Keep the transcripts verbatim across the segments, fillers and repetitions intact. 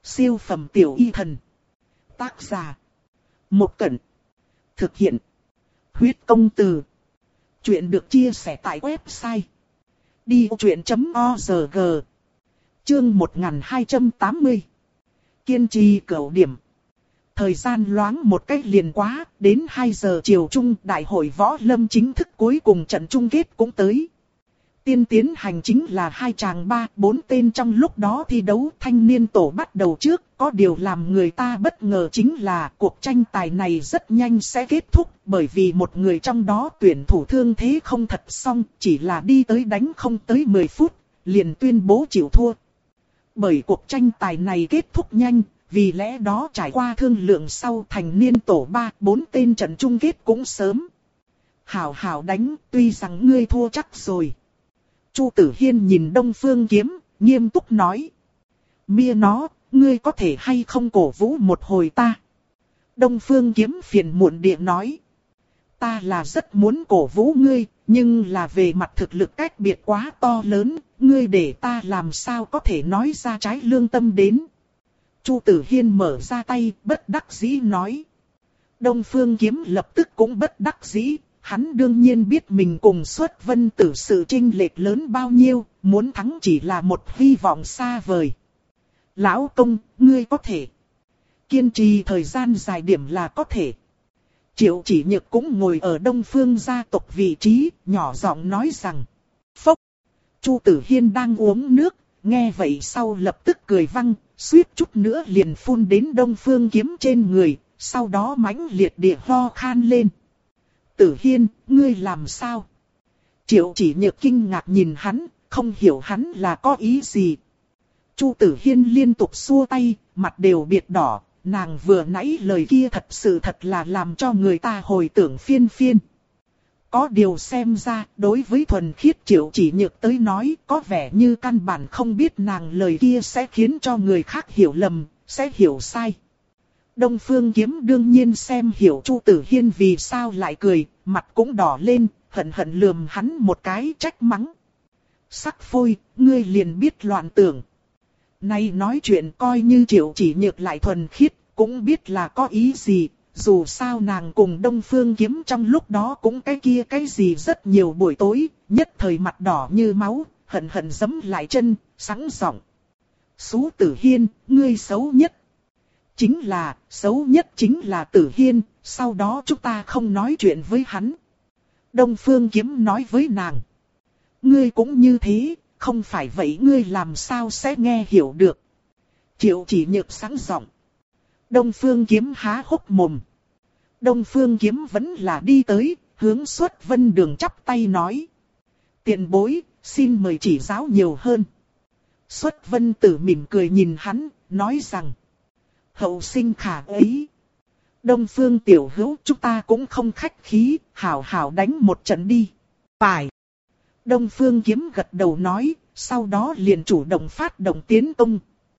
Siêu phẩm tiểu y thần. Tác giả. Một Cẩn. Thực hiện. Huyết công từ. Chuyện được chia sẻ tại website đi vô chuyện chấm org. Chương một nghìn hai trăm tám mươi. Kiên trì cửu điểm. Thời gian loáng một cách liền quá, đến hai giờ chiều chung đại hội võ lâm chính thức cuối cùng trận chung kết cũng tới. Tiên tiến hành chính là hai chàng ba, bốn tên trong lúc đó thi đấu. Thanh niên tổ bắt đầu trước, có điều làm người ta bất ngờ chính là cuộc tranh tài này rất nhanh sẽ kết thúc, bởi vì một người trong đó tuyển thủ thương thế không thật xong, chỉ là đi tới đánh không tới mười phút, liền tuyên bố chịu thua. Bởi cuộc tranh tài này kết thúc nhanh, vì lẽ đó trải qua thương lượng sau, thành niên tổ ba, bốn tên trận chung kết cũng sớm. Hảo hảo đánh, tuy rằng ngươi thua chắc rồi. Chu Tử Hiên nhìn Đông Phương Kiếm, nghiêm túc nói. Mia nó, ngươi có thể hay không cổ vũ một hồi ta? Đông Phương Kiếm phiền muộn địa nói. Ta là rất muốn cổ vũ ngươi, nhưng là về mặt thực lực cách biệt quá to lớn, ngươi để ta làm sao có thể nói ra trái lương tâm đến. Chu Tử Hiên mở ra tay, bất đắc dĩ nói. Đông Phương Kiếm lập tức cũng bất đắc dĩ. Hắn đương nhiên biết mình cùng Xuất Vân Tử sự chênh lệch lớn bao nhiêu, muốn thắng chỉ là một hy vọng xa vời. Lão công, ngươi có thể. Kiên trì thời gian dài điểm là có thể. Triệu Chỉ Nhược cũng ngồi ở Đông Phương gia tộc vị trí, nhỏ giọng nói rằng. Phốc. Chu Tử Hiên đang uống nước, nghe vậy sau lập tức cười văng, suýt chút nữa liền phun đến Đông Phương Kiếm trên người, sau đó mãnh liệt địa ho khan lên. Tử Hiên, ngươi làm sao? Triệu Chỉ Nhược kinh ngạc nhìn hắn, không hiểu hắn là có ý gì. Chu Tử Hiên liên tục xua tay, mặt đều biệt đỏ, nàng vừa nãy lời kia thật sự thật là làm cho người ta hồi tưởng phiên phiên. Có điều xem ra, đối với thuần khiết Triệu Chỉ Nhược tới nói, có vẻ như căn bản không biết nàng lời kia sẽ khiến cho người khác hiểu lầm, sẽ hiểu sai. Đông Phương Kiếm đương nhiên xem hiểu Chu Tử Hiên vì sao lại cười, mặt cũng đỏ lên, hận hận lườm hắn một cái trách mắng. Sắc phôi, ngươi liền biết loạn tưởng. Nay nói chuyện coi như Triệu Chỉ Nhược lại thuần khiết, cũng biết là có ý gì, dù sao nàng cùng Đông Phương Kiếm trong lúc đó cũng cái kia cái gì rất nhiều buổi tối, nhất thời mặt đỏ như máu, hận hận giẫm lại chân, sẵn giọng. Xú Tử Hiên, ngươi xấu nhất. Chính là, xấu nhất chính là Tử Hiên, sau đó chúng ta không nói chuyện với hắn. Đông Phương Kiếm nói với nàng. Ngươi cũng như thế, không phải vậy ngươi làm sao sẽ nghe hiểu được. Triệu Chỉ Nhược sẵn giọng. Đông Phương Kiếm há hốc mồm. Đông Phương Kiếm vẫn là đi tới, hướng Xuất Vân Đường chắp tay nói. Tiền bối, xin mời chỉ giáo nhiều hơn. Xuất Vân Tử mỉm cười nhìn hắn, nói rằng. Hậu sinh khả ấy. Đông Phương tiểu hữu, chúng ta cũng không khách khí, hảo hảo đánh một trận đi. Phải. Đông Phương Kiếm gật đầu nói, sau đó liền chủ động phát động tiến công.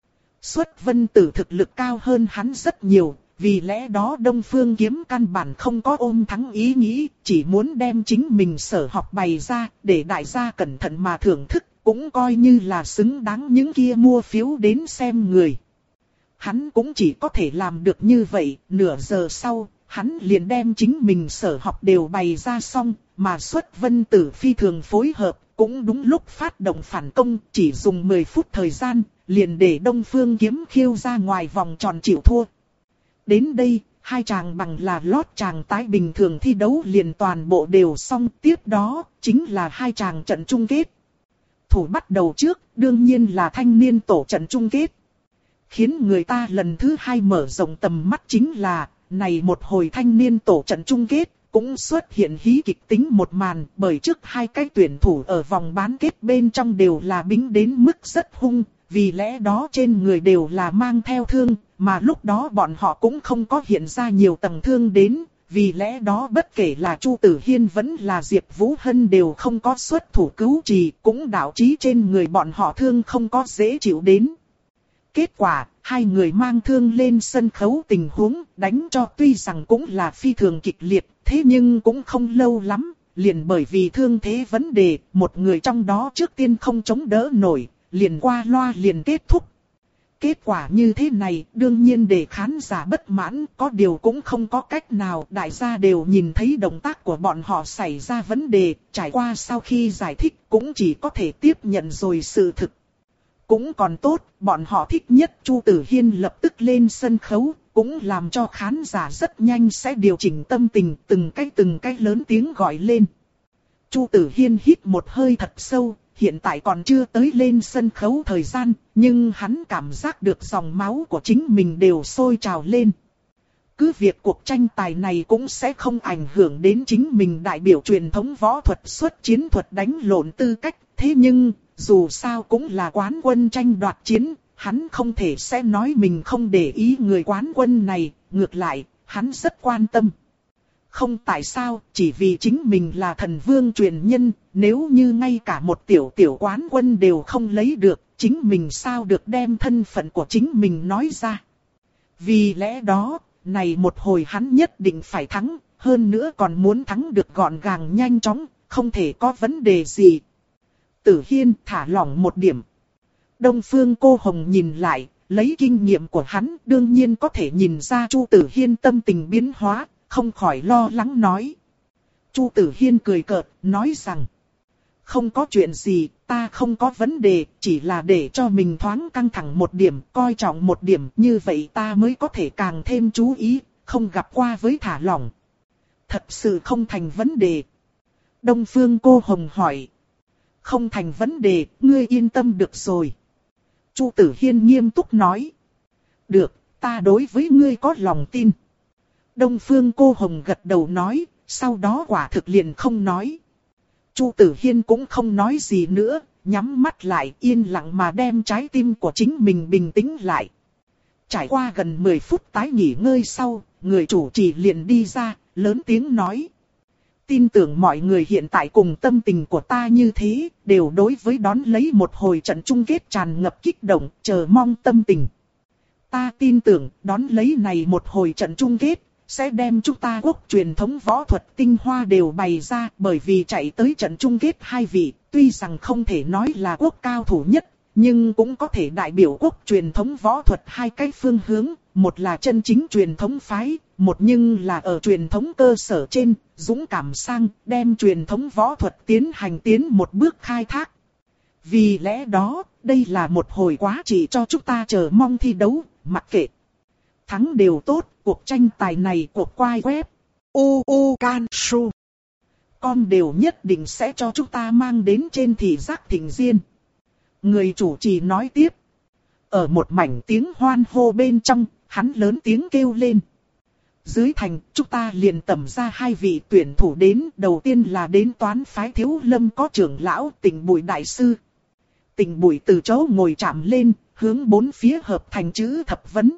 Xuất Vân Tử thực lực cao hơn hắn rất nhiều, vì lẽ đó Đông Phương Kiếm căn bản không có ôm thắng ý nghĩ, chỉ muốn đem chính mình sở học bày ra, để đại gia cẩn thận mà thưởng thức, cũng coi như là xứng đáng những kia mua phiếu đến xem người. Hắn cũng chỉ có thể làm được như vậy, nửa giờ sau, hắn liền đem chính mình sở học đều bày ra xong, mà Xuất Vân Tử phi thường phối hợp, cũng đúng lúc phát động phản công, chỉ dùng mười phút thời gian, liền để Đông Phương Kiếm khiêu ra ngoài vòng tròn chịu thua. Đến đây, hai chàng bằng là lót chàng tái bình thường thi đấu liền toàn bộ đều xong, tiếp đó, chính là hai chàng trận chung kết. Thủ bắt đầu trước, đương nhiên là thanh niên tổ trận chung kết. Khiến người ta lần thứ hai mở rộng tầm mắt chính là, này một hồi thanh niên tổ trận chung kết, cũng xuất hiện hí kịch tính một màn, bởi trước hai cái tuyển thủ ở vòng bán kết bên trong đều là bính đến mức rất hung, vì lẽ đó trên người đều là mang theo thương, mà lúc đó bọn họ cũng không có hiện ra nhiều tầng thương đến, vì lẽ đó bất kể là Chu Tử Hiên vẫn là Diệp Vũ Hân đều không có xuất thủ cứu trì, cũng đạo chí trên người bọn họ thương không có dễ chịu đến. Kết quả, hai người mang thương lên sân khấu tình huống đánh cho tuy rằng cũng là phi thường kịch liệt, thế nhưng cũng không lâu lắm, liền bởi vì thương thế vấn đề, một người trong đó trước tiên không chống đỡ nổi, liền qua loa liền kết thúc. Kết quả như thế này đương nhiên để khán giả bất mãn, có điều cũng không có cách nào, đại gia đều nhìn thấy động tác của bọn họ xảy ra vấn đề, trải qua sau khi giải thích cũng chỉ có thể tiếp nhận rồi sự thực. Cũng còn tốt, bọn họ thích nhất Chu Tử Hiên lập tức lên sân khấu, cũng làm cho khán giả rất nhanh sẽ điều chỉnh tâm tình, từng cái từng cái lớn tiếng gọi lên. Chu Tử Hiên hít một hơi thật sâu, hiện tại còn chưa tới lên sân khấu thời gian, nhưng hắn cảm giác được dòng máu của chính mình đều sôi trào lên. Cứ việc cuộc tranh tài này cũng sẽ không ảnh hưởng đến chính mình đại biểu truyền thống võ thuật xuất chiến thuật đánh lộn tư cách, thế nhưng, dù sao cũng là quán quân tranh đoạt chiến, hắn không thể sẽ nói mình không để ý người quán quân này, ngược lại, hắn rất quan tâm. Không tại sao, chỉ vì chính mình là thần vương truyền nhân, nếu như ngay cả một tiểu tiểu quán quân đều không lấy được, chính mình sao được đem thân phận của chính mình nói ra. Vì lẽ đó, này một hồi hắn nhất định phải thắng, hơn nữa còn muốn thắng được gọn gàng nhanh chóng, không thể có vấn đề gì. Tử Hiên thả lỏng một điểm. Đông Phương Cô Hồng nhìn lại, lấy kinh nghiệm của hắn đương nhiên có thể nhìn ra Chu Tử Hiên tâm tình biến hóa, không khỏi lo lắng nói. Chu Tử Hiên cười cợt, nói rằng. Không có chuyện gì, ta không có vấn đề, chỉ là để cho mình thoáng căng thẳng một điểm, coi trọng một điểm, như vậy ta mới có thể càng thêm chú ý, không gặp qua với thả lỏng. Thật sự không thành vấn đề. Đông Phương Cô Hồng hỏi. Không thành vấn đề, ngươi yên tâm được rồi. Chu Tử Hiên nghiêm túc nói. Được, ta đối với ngươi có lòng tin. Đông Phương Cô Hồng gật đầu nói, sau đó quả thực liền không nói. Chu Tử Hiên cũng không nói gì nữa, nhắm mắt lại yên lặng mà đem trái tim của chính mình bình tĩnh lại. Trải qua gần mười phút tái nghỉ ngơi sau, người chủ trì liền đi ra, lớn tiếng nói. Tin tưởng mọi người hiện tại cùng tâm tình của ta như thế, đều đối với đón lấy một hồi trận chung kết tràn ngập kích động, chờ mong tâm tình. Ta tin tưởng đón lấy này một hồi trận chung kết, sẽ đem chúng ta quốc truyền thống võ thuật tinh hoa đều bày ra, bởi vì chạy tới trận chung kết hai vị, tuy rằng không thể nói là quốc cao thủ nhất, nhưng cũng có thể đại biểu quốc truyền thống võ thuật hai cái phương hướng, một là chân chính truyền thống phái, một nhưng là ở truyền thống cơ sở trên, dũng cảm sang, đem truyền thống võ thuật tiến hành tiến một bước khai thác. Vì lẽ đó, đây là một hồi quá trị cho chúng ta chờ mong thi đấu, mặc kệ. Thắng đều tốt, cuộc tranh tài này cuộc quay web. u u can su com đều nhất định sẽ cho chúng ta mang đến trên thị giác thịnh diên. Người chủ trì nói tiếp. Ở một mảnh tiếng hoan hô bên trong, hắn lớn tiếng kêu lên. Dưới thành, chúng ta liền tầm ra hai vị tuyển thủ đến. Đầu tiên là đến toán phái Thiếu Lâm có trưởng lão Tỉnh Bùi Đại Sư. Tỉnh Bùi từ chỗ ngồi chạm lên, hướng bốn phía hợp thành chữ thập vấn.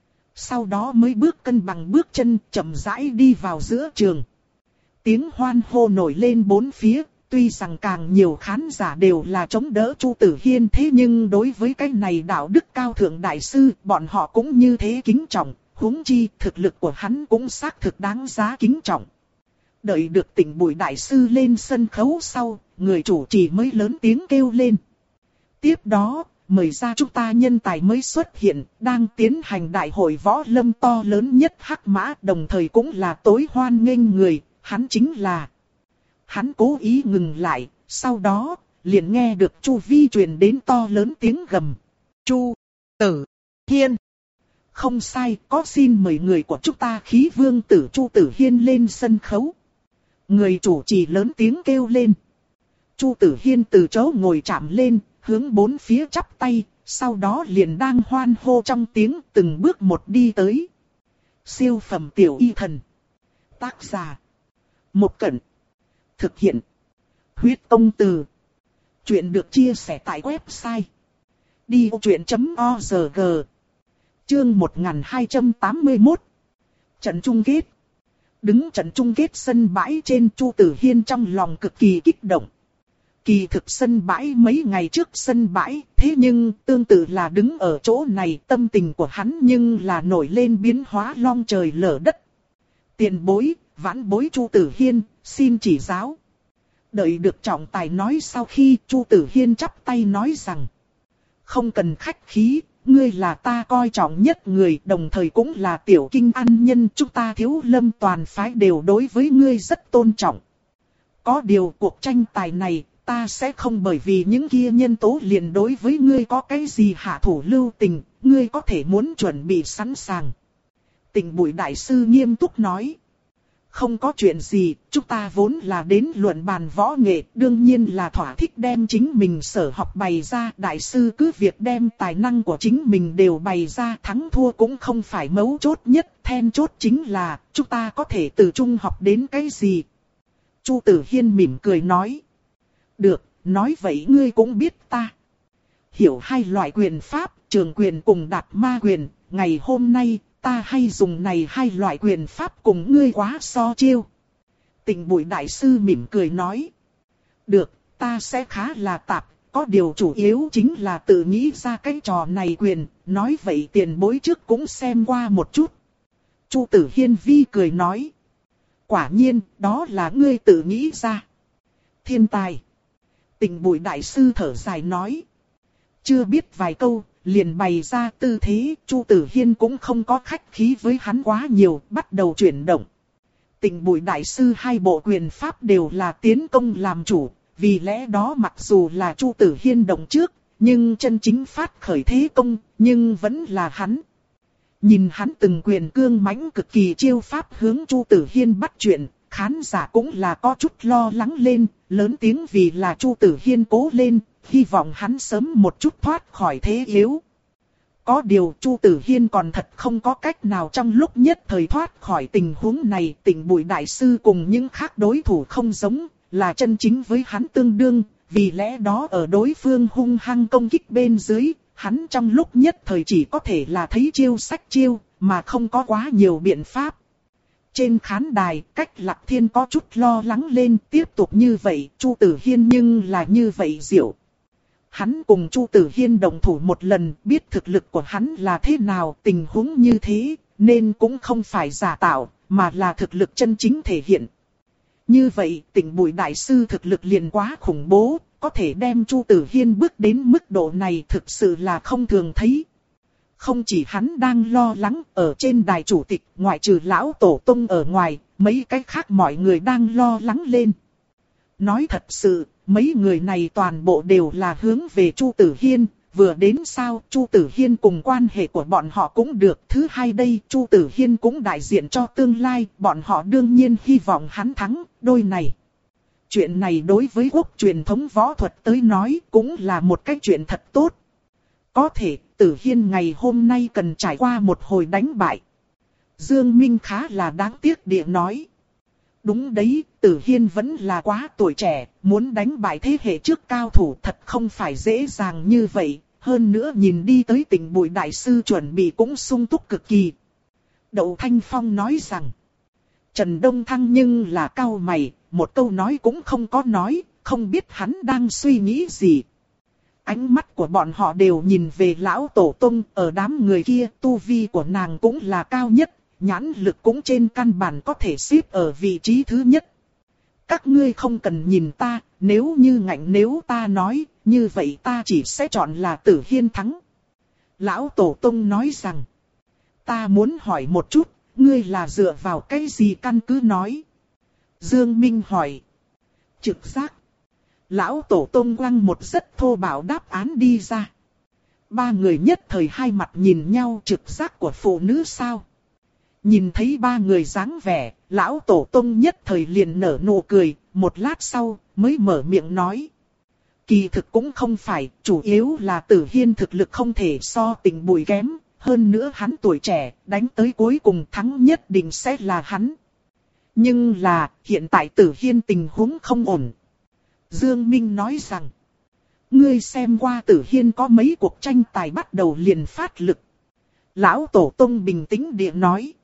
Sau đó mới bước cân bằng bước chân, chậm rãi đi vào giữa trường. Tiếng hoan hô nổi lên bốn phía, tuy rằng càng nhiều khán giả đều là chống đỡ Chu Tử Hiên, thế nhưng đối với cái này đạo đức cao thượng đại sư, bọn họ cũng như thế kính trọng, huống chi thực lực của hắn cũng xác thực đáng giá kính trọng. Đợi được Tỉnh Bùi Đại Sư lên sân khấu sau, người chủ trì mới lớn tiếng kêu lên. Tiếp đó, mời ra chúng ta nhân tài mới xuất hiện, đang tiến hành đại hội võ lâm to lớn nhất Hắc Mã, đồng thời cũng là tối hoan nghênh người, hắn chính là. Hắn cố ý ngừng lại, sau đó, liền nghe được Chu vi truyền đến to lớn tiếng gầm. Chu Tử Hiên. Không sai, có xin mời người của chúng ta Khí Vương tử Chu Tử Hiên lên sân khấu. Người chủ trì lớn tiếng kêu lên. Chu Tử Hiên từ chỗ ngồi chạm lên, hướng bốn phía chắp tay, sau đó liền đang hoan hô trong tiếng từng bước một đi tới. Siêu phẩm tiểu y thần. Tác giả. Một Cẩn. Thực hiện. Huyết Công Từ. Chuyện được chia sẻ tại website. đi ô chuyện chấm org. Chương một nghìn hai trăm tám mươi mốt. Trận chung kết. Đứng trận chung kết sân bãi trên, Chu Tử Hiên trong lòng cực kỳ kích động. Kỳ thực sân bãi mấy ngày trước sân bãi, thế nhưng tương tự là đứng ở chỗ này, tâm tình của hắn nhưng là nổi lên biến hóa long trời lở đất. Tiền bối, vãn bối Chu Tử Hiên, xin chỉ giáo. Đợi được trọng tài nói sau khi Chu Tử Hiên chắp tay nói rằng. Không cần khách khí, ngươi là ta coi trọng nhất người, đồng thời cũng là tiểu kinh ăn nhân, chúng ta Thiếu Lâm toàn phái đều đối với ngươi rất tôn trọng. Có điều cuộc tranh tài này, ta sẽ không bởi vì những kia nhân tố liền đối với ngươi có cái gì hạ thủ lưu tình, ngươi có thể muốn chuẩn bị sẵn sàng. Tình Bụi đại sư nghiêm túc nói. Không có chuyện gì, chúng ta vốn là đến luận bàn võ nghệ, đương nhiên là thỏa thích đem chính mình sở học bày ra. Đại sư cứ việc đem tài năng của chính mình đều bày ra, thắng thua cũng không phải mấu chốt nhất, then chốt chính là chúng ta có thể từ trung học đến cái gì. Chu Tử Hiên mỉm cười nói. Được, nói vậy ngươi cũng biết ta. Hiểu hai loại quyền pháp, trường quyền cùng đạp ma quyền, ngày hôm nay ta hay dùng này hai loại quyền pháp cùng ngươi quá so chiêu. Tình Bụi đại sư mỉm cười nói. Được, ta sẽ khá là tạp, có điều chủ yếu chính là tự nghĩ ra cái trò này quyền, nói vậy tiền bối trước cũng xem qua một chút. Chu Tử Hiên vi cười nói. Quả nhiên, đó là ngươi tự nghĩ ra. Thiên tài. Tình Bụi đại sư thở dài nói. Chưa biết vài câu, liền bày ra tư thế, Chu Tử Hiên cũng không có khách khí với hắn quá nhiều, bắt đầu chuyển động. Tình Bụi đại sư hai bộ quyền pháp đều là tiến công làm chủ, vì lẽ đó mặc dù là Chu Tử Hiên động trước, nhưng chân chính phát khởi thế công, nhưng vẫn là hắn. Nhìn hắn từng quyền cương mãnh cực kỳ chiêu pháp hướng Chu Tử Hiên bắt chuyện, khán giả cũng là có chút lo lắng lên, lớn tiếng vì là Chu Tử Hiên cố lên, hy vọng hắn sớm một chút thoát khỏi thế yếu. Có điều Chu Tử Hiên còn thật không có cách nào trong lúc nhất thời thoát khỏi tình huống này. Tình Bụi đại sư cùng những khác đối thủ không giống, là chân chính với hắn tương đương, vì lẽ đó ở đối phương hung hăng công kích bên dưới, hắn trong lúc nhất thời chỉ có thể là thấy chiêu sách chiêu, mà không có quá nhiều biện pháp. Trên khán đài, Cách Lạc Thiên có chút lo lắng lên, tiếp tục như vậy, Chu Tử Hiên nhưng là như vậy diệu. Hắn cùng Chu Tử Hiên đồng thủ một lần, biết thực lực của hắn là thế nào, tình huống như thế, nên cũng không phải giả tạo, mà là thực lực chân chính thể hiện. Như vậy, Tình Bụi đại sư thực lực liền quá khủng bố, có thể đem Chu Tử Hiên bước đến mức độ này thực sự là không thường thấy. Không chỉ hắn đang lo lắng, ở trên đài chủ tịch, ngoại trừ lão tổ tông ở ngoài, mấy cái khác mọi người đang lo lắng lên. Nói thật sự, mấy người này toàn bộ đều là hướng về Chu Tử Hiên, vừa đến sao Chu Tử Hiên cùng quan hệ của bọn họ cũng được. Thứ hai đây, Chu Tử Hiên cũng đại diện cho tương lai, bọn họ đương nhiên hy vọng hắn thắng, đôi này. Chuyện này đối với quốc truyền thống võ thuật tới nói cũng là một cái chuyện thật tốt. Có thể, Tử Hiên ngày hôm nay cần trải qua một hồi đánh bại. Dương Minh khá là đáng tiếc địa nói. Đúng đấy, Tử Hiên vẫn là quá tuổi trẻ, muốn đánh bại thế hệ trước cao thủ thật không phải dễ dàng như vậy. Hơn nữa nhìn đi tới Tình Bụi đại sư chuẩn bị cũng sung túc cực kỳ. Đậu Thanh Phong nói rằng, Trần Đông Thăng nhưng là cau mày, một câu nói cũng không có nói, không biết hắn đang suy nghĩ gì. Ánh mắt của bọn họ đều nhìn về lão tổ tông, ở đám người kia tu vi của nàng cũng là cao nhất, nhãn lực cũng trên căn bản có thể xếp ở vị trí thứ nhất. Các ngươi không cần nhìn ta, nếu như ngạnh nếu ta nói, như vậy ta chỉ sẽ chọn là Tử Hiên thắng. Lão tổ tông nói rằng, ta muốn hỏi một chút, ngươi là dựa vào cái gì căn cứ nói? Dương Minh hỏi. Trực giác. Lão tổ tông quăng một rất thô bạo đáp án đi ra. Ba người nhất thời hai mặt nhìn nhau, trực giác của phụ nữ sao? Nhìn thấy ba người dáng vẻ, lão tổ tông nhất thời liền nở nụ cười, một lát sau mới mở miệng nói. Kỳ thực cũng không phải, chủ yếu là Tử Hiên thực lực không thể so Tình Bụi kém, hơn nữa hắn tuổi trẻ, đánh tới cuối cùng thắng nhất định sẽ là hắn. Nhưng là, hiện tại Tử Hiên tình huống không ổn. Dương Minh nói rằng, ngươi xem qua Tử Hiên có mấy cuộc tranh tài bắt đầu liền phát lực. Lão Tổ Tông bình tĩnh địa nói,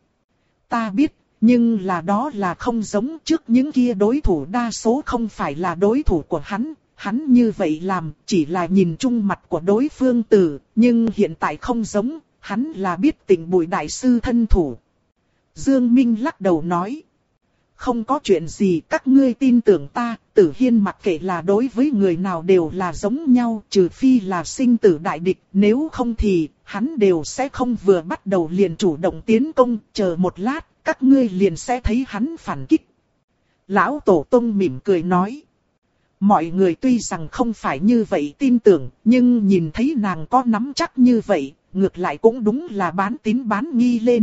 ta biết, nhưng là đó là không giống trước những kia đối thủ, đa số không phải là đối thủ của hắn. Hắn như vậy làm chỉ là nhìn chung mặt của đối phương từ, nhưng hiện tại không giống, hắn là biết Tình Bụi đại sư thân thủ. Dương Minh lắc đầu nói, không có chuyện gì, các ngươi tin tưởng ta. Tử Hiên mặc kệ là đối với người nào đều là giống nhau, trừ phi là sinh tử đại địch, nếu không thì hắn đều sẽ không vừa bắt đầu liền chủ động tiến công, chờ một lát, các ngươi liền sẽ thấy hắn phản kích. Lão Tổ Tông mỉm cười nói. Mọi người tuy rằng không phải như vậy tin tưởng, nhưng nhìn thấy nàng có nắm chắc như vậy, ngược lại cũng đúng là bán tín bán nghi lên.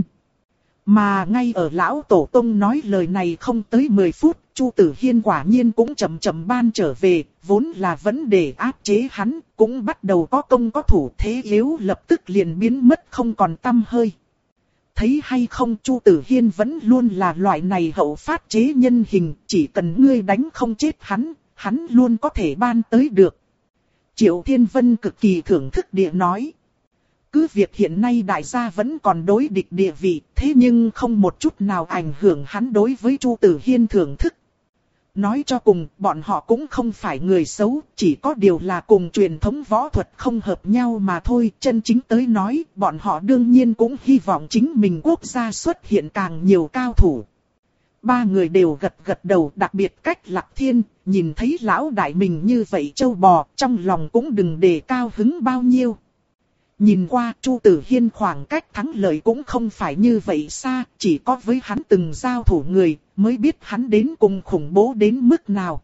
Mà ngay ở Lão Tổ Tông nói lời này không tới mười phút, Chu Tử Hiên quả nhiên cũng chậm chậm ban trở về, vốn là vấn đề áp chế hắn, cũng bắt đầu có công có thủ, thế yếu lập tức liền biến mất không còn tăm hơi. Thấy hay không, Chu Tử Hiên vẫn luôn là loại này hậu phát chế nhân hình, chỉ cần ngươi đánh không chết hắn, hắn luôn có thể ban tới được. Triệu Thiên Vân cực kỳ thưởng thức địa nói. Cứ việc hiện nay đại gia vẫn còn đối địch địa vị, thế nhưng không một chút nào ảnh hưởng hắn đối với Chu Tử Hiên thưởng thức. Nói cho cùng, bọn họ cũng không phải người xấu, chỉ có điều là cùng truyền thống võ thuật không hợp nhau mà thôi. Chân chính tới nói, bọn họ đương nhiên cũng hy vọng chính mình quốc gia xuất hiện càng nhiều cao thủ. Ba người đều gật gật đầu, đặc biệt Cách Lạc Thiên, nhìn thấy lão đại mình như vậy trâu bò, trong lòng cũng đừng để cao hứng bao nhiêu. Nhìn qua, Chu Tử Hiên khoảng cách thắng lợi cũng không phải như vậy xa, chỉ có với hắn từng giao thủ người, mới biết hắn đến cùng khủng bố đến mức nào.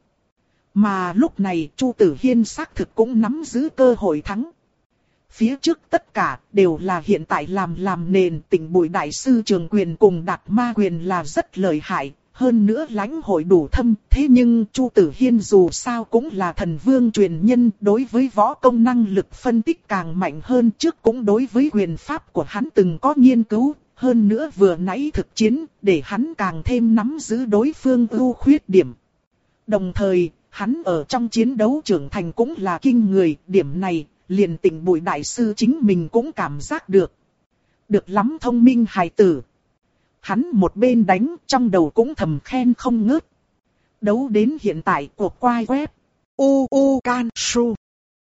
Mà lúc này, Chu Tử Hiên xác thực cũng nắm giữ cơ hội thắng. Phía trước tất cả đều là hiện tại làm làm nền, Tỉnh Bùi Đại Sư Trường Quyền cùng Đạt Ma Quyền là rất lợi hại. Hơn nữa lãnh hội đủ thâm, thế nhưng Chu Tử Hiên dù sao cũng là thần vương truyền nhân, đối với võ công năng lực phân tích càng mạnh hơn, trước cũng đối với quyền pháp của hắn từng có nghiên cứu, hơn nữa vừa nãy thực chiến, để hắn càng thêm nắm giữ đối phương ưu khuyết điểm. Đồng thời, hắn ở trong chiến đấu trưởng thành cũng là kinh người, điểm này, liền Tỉnh Bùi Đại Sư chính mình cũng cảm giác được. Được lắm thông minh hài tử. Hắn một bên đánh, trong đầu cũng thầm khen không ngớt. Đấu đến hiện tại, cuộc quay web u u can su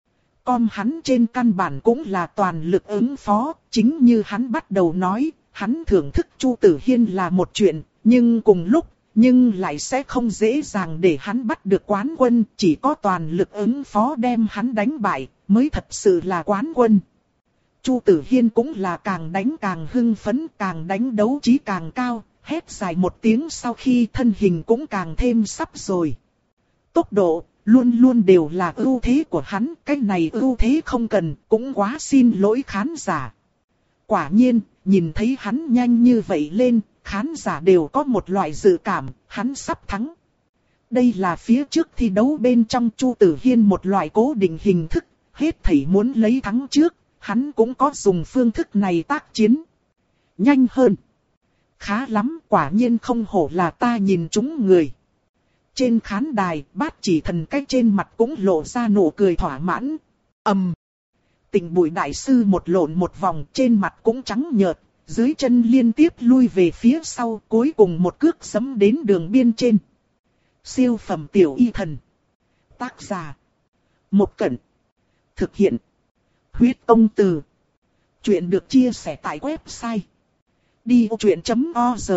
com hắn trên căn bản cũng là toàn lực ứng phó. Chính như hắn bắt đầu nói, hắn thưởng thức Chu Tử Hiên là một chuyện, nhưng cùng lúc, nhưng lại sẽ không dễ dàng để hắn bắt được quán quân. Chỉ có toàn lực ứng phó đem hắn đánh bại, mới thật sự là quán quân. Chu Tử Hiên cũng là càng đánh càng hưng phấn, càng đánh đấu trí càng cao, hét dài một tiếng sau khi thân hình cũng càng thêm sắp rồi. Tốc độ, luôn luôn đều là ưu thế của hắn, cái này ưu thế không cần, cũng quá xin lỗi khán giả. Quả nhiên, nhìn thấy hắn nhanh như vậy lên, khán giả đều có một loại dự cảm, hắn sắp thắng. Đây là phía trước thi đấu bên trong Chu Tử Hiên một loại cố định hình thức, hết thảy muốn lấy thắng trước. Hắn cũng có dùng phương thức này tác chiến. Nhanh hơn. Khá lắm, quả nhiên không hổ là ta nhìn chúng người. Trên khán đài, Bát Chỉ Thần cách trên mặt cũng lộ ra nụ cười thỏa mãn. ầm. Um. Tỉnh Bùi Đại Sư một lộn một vòng, trên mặt cũng trắng nhợt, dưới chân liên tiếp lui về phía sau, cuối cùng một cước giẫm đến đường biên trên. Siêu phẩm tiểu y thần. Tác giả. Một Cẩn. Thực hiện. Huyết Công Từ. Chuyện được chia sẻ tại website đi ô truyện chấm org.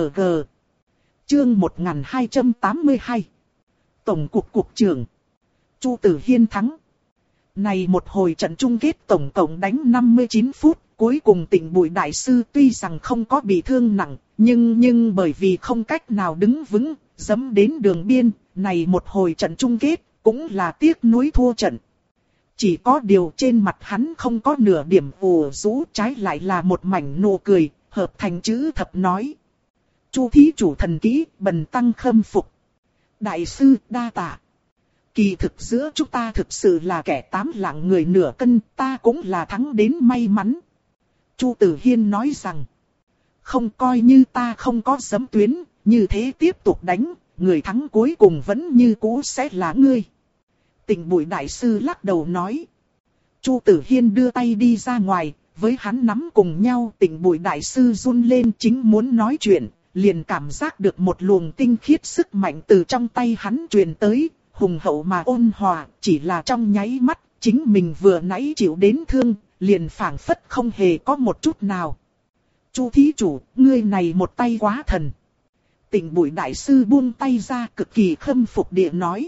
Chương một nghìn hai trăm tám mươi hai. Tổng cục cục trưởng. Chu Tử Hiên thắng. Này một hồi trận chung kết tổng cộng đánh năm mươi chín phút, cuối cùng Tỉnh Bùi Đại Sư tuy rằng không có bị thương nặng, nhưng nhưng bởi vì không cách nào đứng vững, giẫm đến đường biên, này một hồi trận chung kết cũng là tiếc nuối thua trận. Chỉ có điều trên mặt hắn không có nửa điểm ủ rũ, trái lại là một mảnh nụ cười, hợp thành chữ thập nói. Chu thí chủ thần kỹ, bần tăng khâm phục. Đại sư, đa tạ. Kỳ thực giữa chúng ta thực sự là kẻ tám lạng người nửa cân, ta cũng là thắng đến may mắn. Chu Tử Hiên nói rằng, không coi như ta không có giẫm tuyến, như thế tiếp tục đánh, người thắng cuối cùng vẫn như cũ sẽ là ngươi. Tỉnh Bùi Đại Sư lắc đầu nói. Chu Tử Hiên đưa tay đi ra ngoài, với hắn nắm cùng nhau. Tỉnh Bùi Đại Sư run lên, chính muốn nói chuyện, liền cảm giác được một luồng tinh khiết sức mạnh từ trong tay hắn truyền tới, hùng hậu mà ôn hòa, chỉ là trong nháy mắt, chính mình vừa nãy chịu đến thương, liền phảng phất không hề có một chút nào. Chu thí chủ, ngươi này một tay quá thần. Tịnh Bụi đại sư buông tay ra cực kỳ khâm phục địa nói.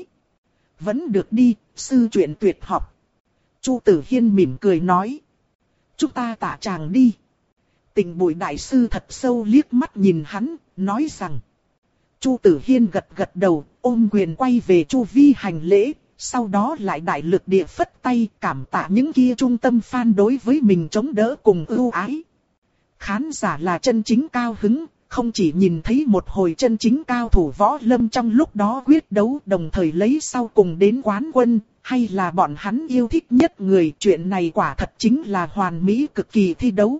Vẫn được đi, sư chuyện tuyệt học. Chu Tử Hiên mỉm cười nói. Chúng ta tạ chàng đi. Tịnh Bụi đại sư thật sâu liếc mắt nhìn hắn, nói rằng. Chu Tử Hiên gật gật đầu, ôm quyền quay về Chu Vi hành lễ, sau đó lại đại lực địa phất tay cảm tạ những kia trung tâm fan đối với mình chống đỡ cùng ưu ái. Khán giả là chân chính cao hứng, không chỉ nhìn thấy một hồi chân chính cao thủ võ lâm trong lúc đó quyết đấu đồng thời lấy sau cùng đến quán quân, hay là bọn hắn yêu thích nhất người, chuyện này quả thật chính là hoàn mỹ cực kỳ thi đấu.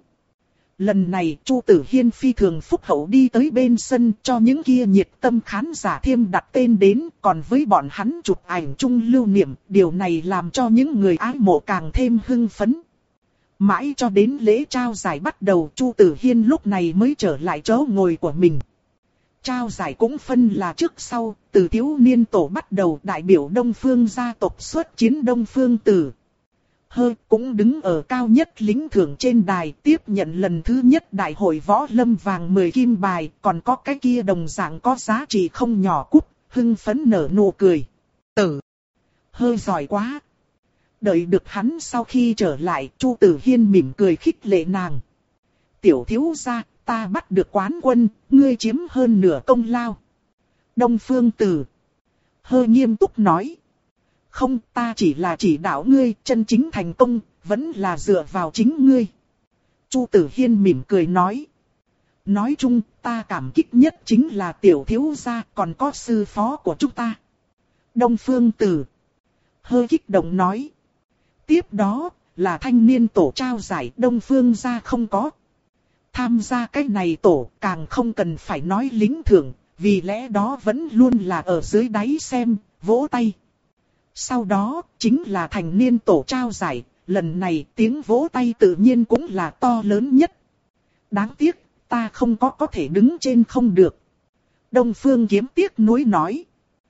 Lần này Chu Tử Hiên phi thường phúc hậu đi tới bên sân cho những kia nhiệt tâm khán giả thêm đặt tên đến, còn với bọn hắn chụp ảnh chung lưu niệm, điều này làm cho những người ái mộ càng thêm hưng phấn. Mãi cho đến lễ trao giải bắt đầu, Chu Tử Hiên lúc này mới trở lại chỗ ngồi của mình. Trao giải cũng phân là trước sau, từ thiếu niên tổ bắt đầu đại biểu Đông Phương gia tộc xuất chiến Đông Phương Tử. Hơ cũng đứng ở cao nhất lĩnh thưởng trên đài tiếp nhận lần thứ nhất đại hội võ lâm vàng mười kim bài, còn có cái kia đồng dạng có giá trị không nhỏ cúp, hưng phấn nở nụ cười. Tử! Hơi giỏi quá! Đợi được hắn sau khi trở lại, Chu Tử Hiên mỉm cười khích lệ nàng. Tiểu thiếu gia, ta bắt được quán quân, ngươi chiếm hơn nửa công lao. Đông Phương Tử! Hơi nghiêm túc nói. Không, ta chỉ là chỉ đạo ngươi, chân chính thành công, vẫn là dựa vào chính ngươi. Chu Tử Hiên mỉm cười nói. Nói chung, ta cảm kích nhất chính là tiểu thiếu gia, còn có sư phó của chúng ta. Đông Phương Tử. Hơi kích động nói. Tiếp đó, là thanh niên tổ trao giải Đông Phương gia không có. Tham gia cái này tổ, càng không cần phải nói lính thưởng, vì lẽ đó vẫn luôn là ở dưới đáy xem, vỗ tay. Sau đó, chính là thành niên tổ trao giải, lần này tiếng vỗ tay tự nhiên cũng là to lớn nhất. Đáng tiếc, ta không có có thể đứng trên không được. Đông Phương Kiếm tiếc nuối nói.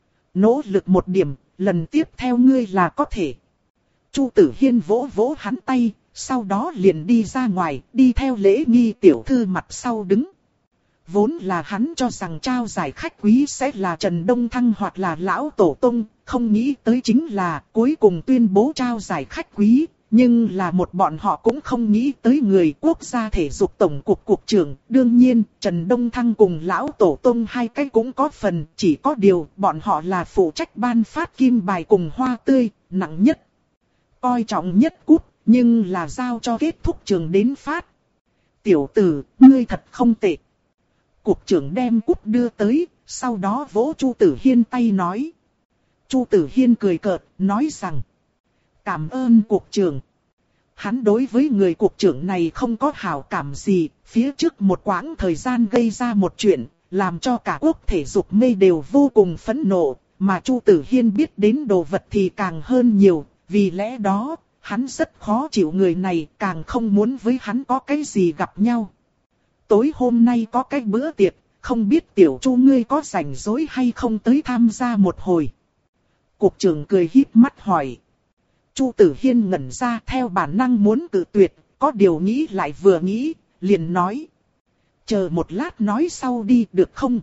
Nỗ lực một điểm, lần tiếp theo ngươi là có thể. Chu Tử Hiên vỗ vỗ hắn tay, sau đó liền đi ra ngoài, đi theo lễ nghi tiểu thư mặt sau đứng. Vốn là hắn cho rằng trao giải khách quý sẽ là Trần Đông Thăng hoặc là Lão Tổ Tông, không nghĩ tới chính là cuối cùng tuyên bố trao giải khách quý, nhưng là một bọn họ cũng không nghĩ tới người quốc gia thể dục tổng cục cục trưởng. Đương nhiên, Trần Đông Thăng cùng Lão Tổ Tông hai cái cũng có phần, chỉ có điều bọn họ là phụ trách ban phát kim bài cùng hoa tươi, nặng nhất, coi trọng nhất cúp, nhưng là giao cho kết thúc trường đến phát. Tiểu tử, ngươi thật không tệ. Cục trưởng đem cúp đưa tới, sau đó vỗ Chu Tử Hiên tay nói. Chu Tử Hiên cười cợt, nói rằng. Cảm ơn cục trưởng. Hắn đối với người cục trưởng này không có hảo cảm gì, phía trước một quãng thời gian gây ra một chuyện, làm cho cả quốc thể dục mê đều vô cùng phẫn nộ, mà Chu Tử Hiên biết đến đồ vật thì càng hơn nhiều, vì lẽ đó, hắn rất khó chịu người này, càng không muốn với hắn có cái gì gặp nhau. Tối hôm nay có cái bữa tiệc, không biết tiểu Chu ngươi có rảnh rỗi hay không tới tham gia một hồi. Cục trưởng cười híp mắt hỏi. Chu Tử Hiên ngẩn ra theo bản năng muốn cự tuyệt, có điều nghĩ lại vừa nghĩ, liền nói. Chờ một lát nói sau đi được không?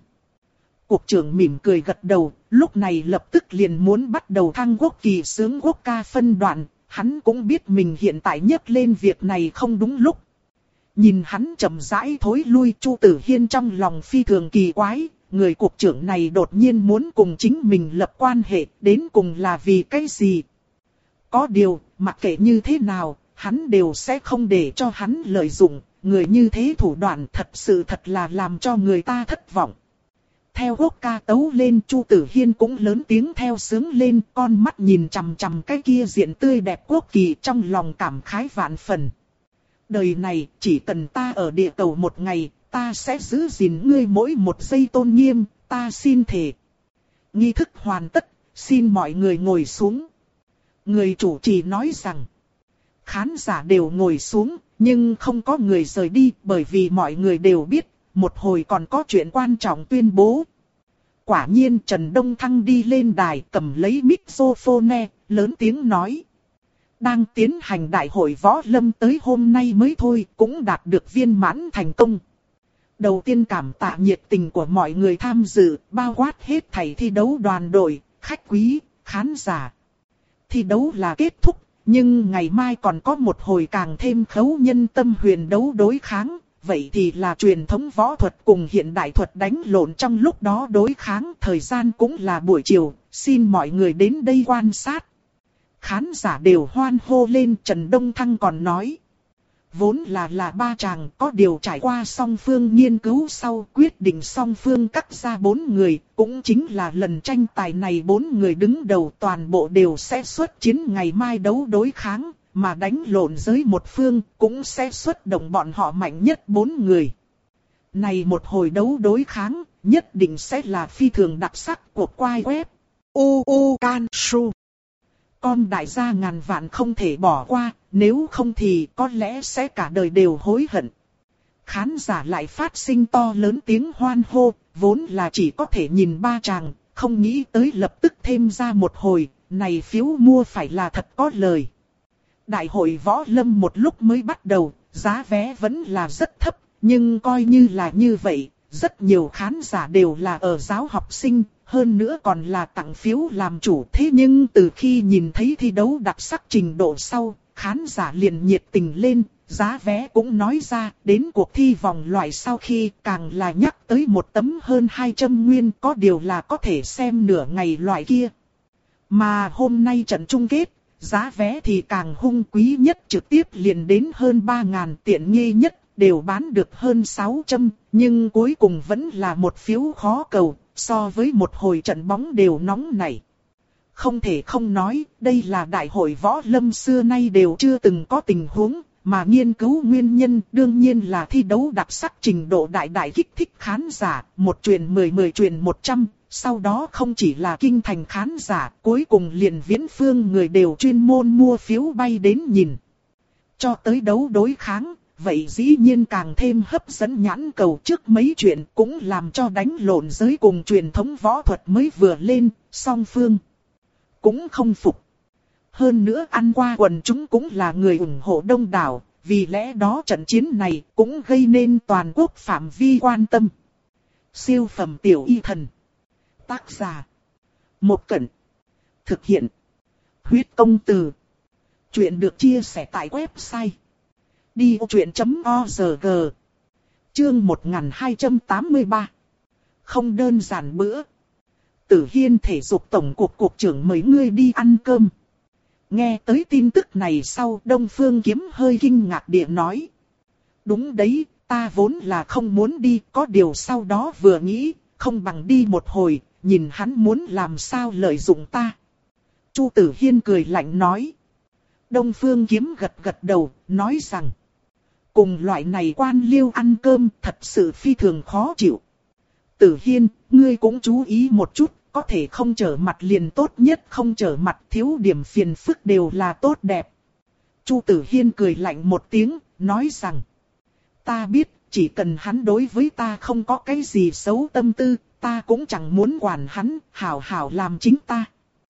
Cục trưởng mỉm cười gật đầu, lúc này lập tức liền muốn bắt đầu thăng quốc kỳ sướng quốc ca phân đoạn, hắn cũng biết mình hiện tại nhấc lên việc này không đúng lúc. Nhìn hắn chậm rãi thối lui, Chu Tử Hiên trong lòng phi thường kỳ quái, người cục trưởng này đột nhiên muốn cùng chính mình lập quan hệ, đến cùng là vì cái gì? Có điều, mặc kệ như thế nào, hắn đều sẽ không để cho hắn lợi dụng, người như thế thủ đoạn thật sự thật là làm cho người ta thất vọng. Theo quốc ca tấu lên, Chu Tử Hiên cũng lớn tiếng theo sướng lên, con mắt nhìn chằm chằm cái kia diện tươi đẹp quốc kỳ, trong lòng cảm khái vạn phần. Đời này, chỉ cần ta ở địa cầu một ngày, ta sẽ giữ gìn ngươi mỗi một giây tôn nghiêm, ta xin thề. Nghi thức hoàn tất, xin mọi người ngồi xuống. Người chủ trì nói rằng, khán giả đều ngồi xuống, nhưng không có người rời đi, bởi vì mọi người đều biết, một hồi còn có chuyện quan trọng tuyên bố. Quả nhiên Trần Đông Thăng đi lên đài cầm lấy microphone, lớn tiếng nói. Đang tiến hành đại hội võ lâm tới hôm nay mới thôi, cũng đạt được viên mãn thành công. Đầu tiên cảm tạ nhiệt tình của mọi người tham dự, bao quát hết thảy thi đấu đoàn đội, khách quý, khán giả. Thi đấu là kết thúc, nhưng ngày mai còn có một hồi càng thêm khấu nhân tâm huyền đấu đối kháng. Vậy thì là truyền thống võ thuật cùng hiện đại thuật đánh lộn trong lúc đó đối kháng. Thời gian cũng là buổi chiều, xin mọi người đến đây quan sát. Khán giả đều hoan hô lên. Trần Đông Thăng còn nói. Vốn là là ba chàng, có điều trải qua song phương nghiên cứu sau quyết định song phương cắt ra bốn người, cũng chính là lần tranh tài này bốn người đứng đầu toàn bộ đều sẽ xuất chiến ngày mai đấu đối kháng, mà đánh lộn giới một phương cũng sẽ xuất động bọn họ mạnh nhất bốn người. Này một hồi đấu đối kháng, nhất định sẽ là phi thường đặc sắc của quai web u u Kansu. Con đại gia ngàn vạn không thể bỏ qua, nếu không thì có lẽ sẽ cả đời đều hối hận. Khán giả lại phát sinh to lớn tiếng hoan hô, vốn là chỉ có thể nhìn ba chàng, không nghĩ tới lập tức thêm ra một hồi, này phiếu mua phải là thật có lời. Đại hội võ lâm một lúc mới bắt đầu, giá vé vẫn là rất thấp, nhưng coi như là như vậy, rất nhiều khán giả đều là ở giáo học sinh. Hơn nữa còn là tặng phiếu làm chủ. Thế nhưng từ khi nhìn thấy thi đấu đặc sắc trình độ sau, khán giả liền nhiệt tình lên, giá vé cũng nói ra, đến cuộc thi vòng loại sau khi càng là nhắc tới một tấm hơn hai trăm nguyên, có điều là có thể xem nửa ngày loại kia. Mà hôm nay trận chung kết, giá vé thì càng hung quý nhất, trực tiếp liền đến hơn ba ngàn, tiện nghi nhất, đều bán được hơn sáu trăm, nhưng cuối cùng vẫn là một phiếu khó cầu. So với một hồi trận bóng đều nóng này. Không thể không nói, đây là đại hội võ lâm xưa nay đều chưa từng có tình huống, mà nghiên cứu nguyên nhân đương nhiên là thi đấu đặc sắc trình độ đại đại kích thích khán giả, một truyền mười mười truyền một trăm, sau đó không chỉ là kinh thành khán giả, cuối cùng liền viễn phương người đều chuyên môn mua phiếu bay đến nhìn. Cho tới đấu đối kháng. Vậy dĩ nhiên càng thêm hấp dẫn nhãn cầu, trước mấy chuyện cũng làm cho đánh lộn giới cùng truyền thống võ thuật mới vừa lên, song phương cũng không phục. Hơn nữa ăn qua quần chúng cũng là người ủng hộ đông đảo, vì lẽ đó trận chiến này cũng gây nên toàn quốc phạm vi quan tâm. Siêu phẩm tiểu y thần. Tác giả Một Cẩn. Thực hiện Huyết Công Từ. Chuyện được chia sẻ tại website đi ô truyện chấm org. Chương một nghìn hai trăm tám mươi ba. Không đơn giản bữa. Tử Hiên thể dục tổng cục cục trưởng mời ngươi đi ăn cơm. Nghe tới tin tức này sau, Đông Phương Kiếm hơi kinh ngạc địa nói. Đúng đấy, ta vốn là không muốn đi, có điều sau đó vừa nghĩ, không bằng đi một hồi, nhìn hắn muốn làm sao lợi dụng ta. Chu Tử Hiên cười lạnh nói. Đông Phương Kiếm gật gật đầu, nói rằng. Cùng loại này quan liêu ăn cơm thật sự phi thường khó chịu. Tử Hiên, ngươi cũng chú ý một chút, có thể không trở mặt liền tốt nhất, không trở mặt thiếu điểm phiền phức đều là tốt đẹp. Chu Tử Hiên cười lạnh một tiếng, nói rằng. Ta biết, chỉ cần hắn đối với ta không có cái gì xấu tâm tư, ta cũng chẳng muốn quản hắn, hảo hảo làm chính ta.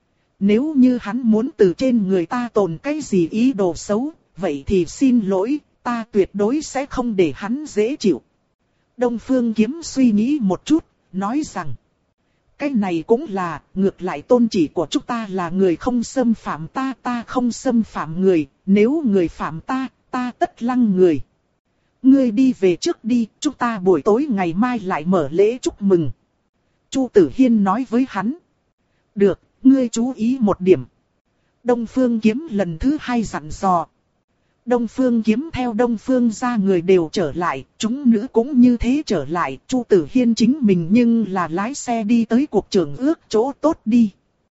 Nếu như hắn muốn từ trên người ta tồn cái gì ý đồ xấu, vậy thì xin lỗi. Ta tuyệt đối sẽ không để hắn dễ chịu. Đông Phương Kiếm suy nghĩ một chút, nói rằng. Cái này cũng là, ngược lại tôn chỉ của chúng ta là người không xâm phạm ta, ta không xâm phạm người, nếu người phạm ta, ta tất lăng người. Ngươi đi về trước đi, chúng ta buổi tối ngày mai lại mở lễ chúc mừng. Chu Tử Hiên nói với hắn. Được, ngươi chú ý một điểm. Đông Phương Kiếm lần thứ hai dặn dò. Đông Phương Kiếm theo Đông Phương gia người đều trở lại, chúng nữ cũng như thế trở lại, Chu Tử Hiên chính mình nhưng là lái xe đi tới cuộc trưởng ước chỗ tốt đi.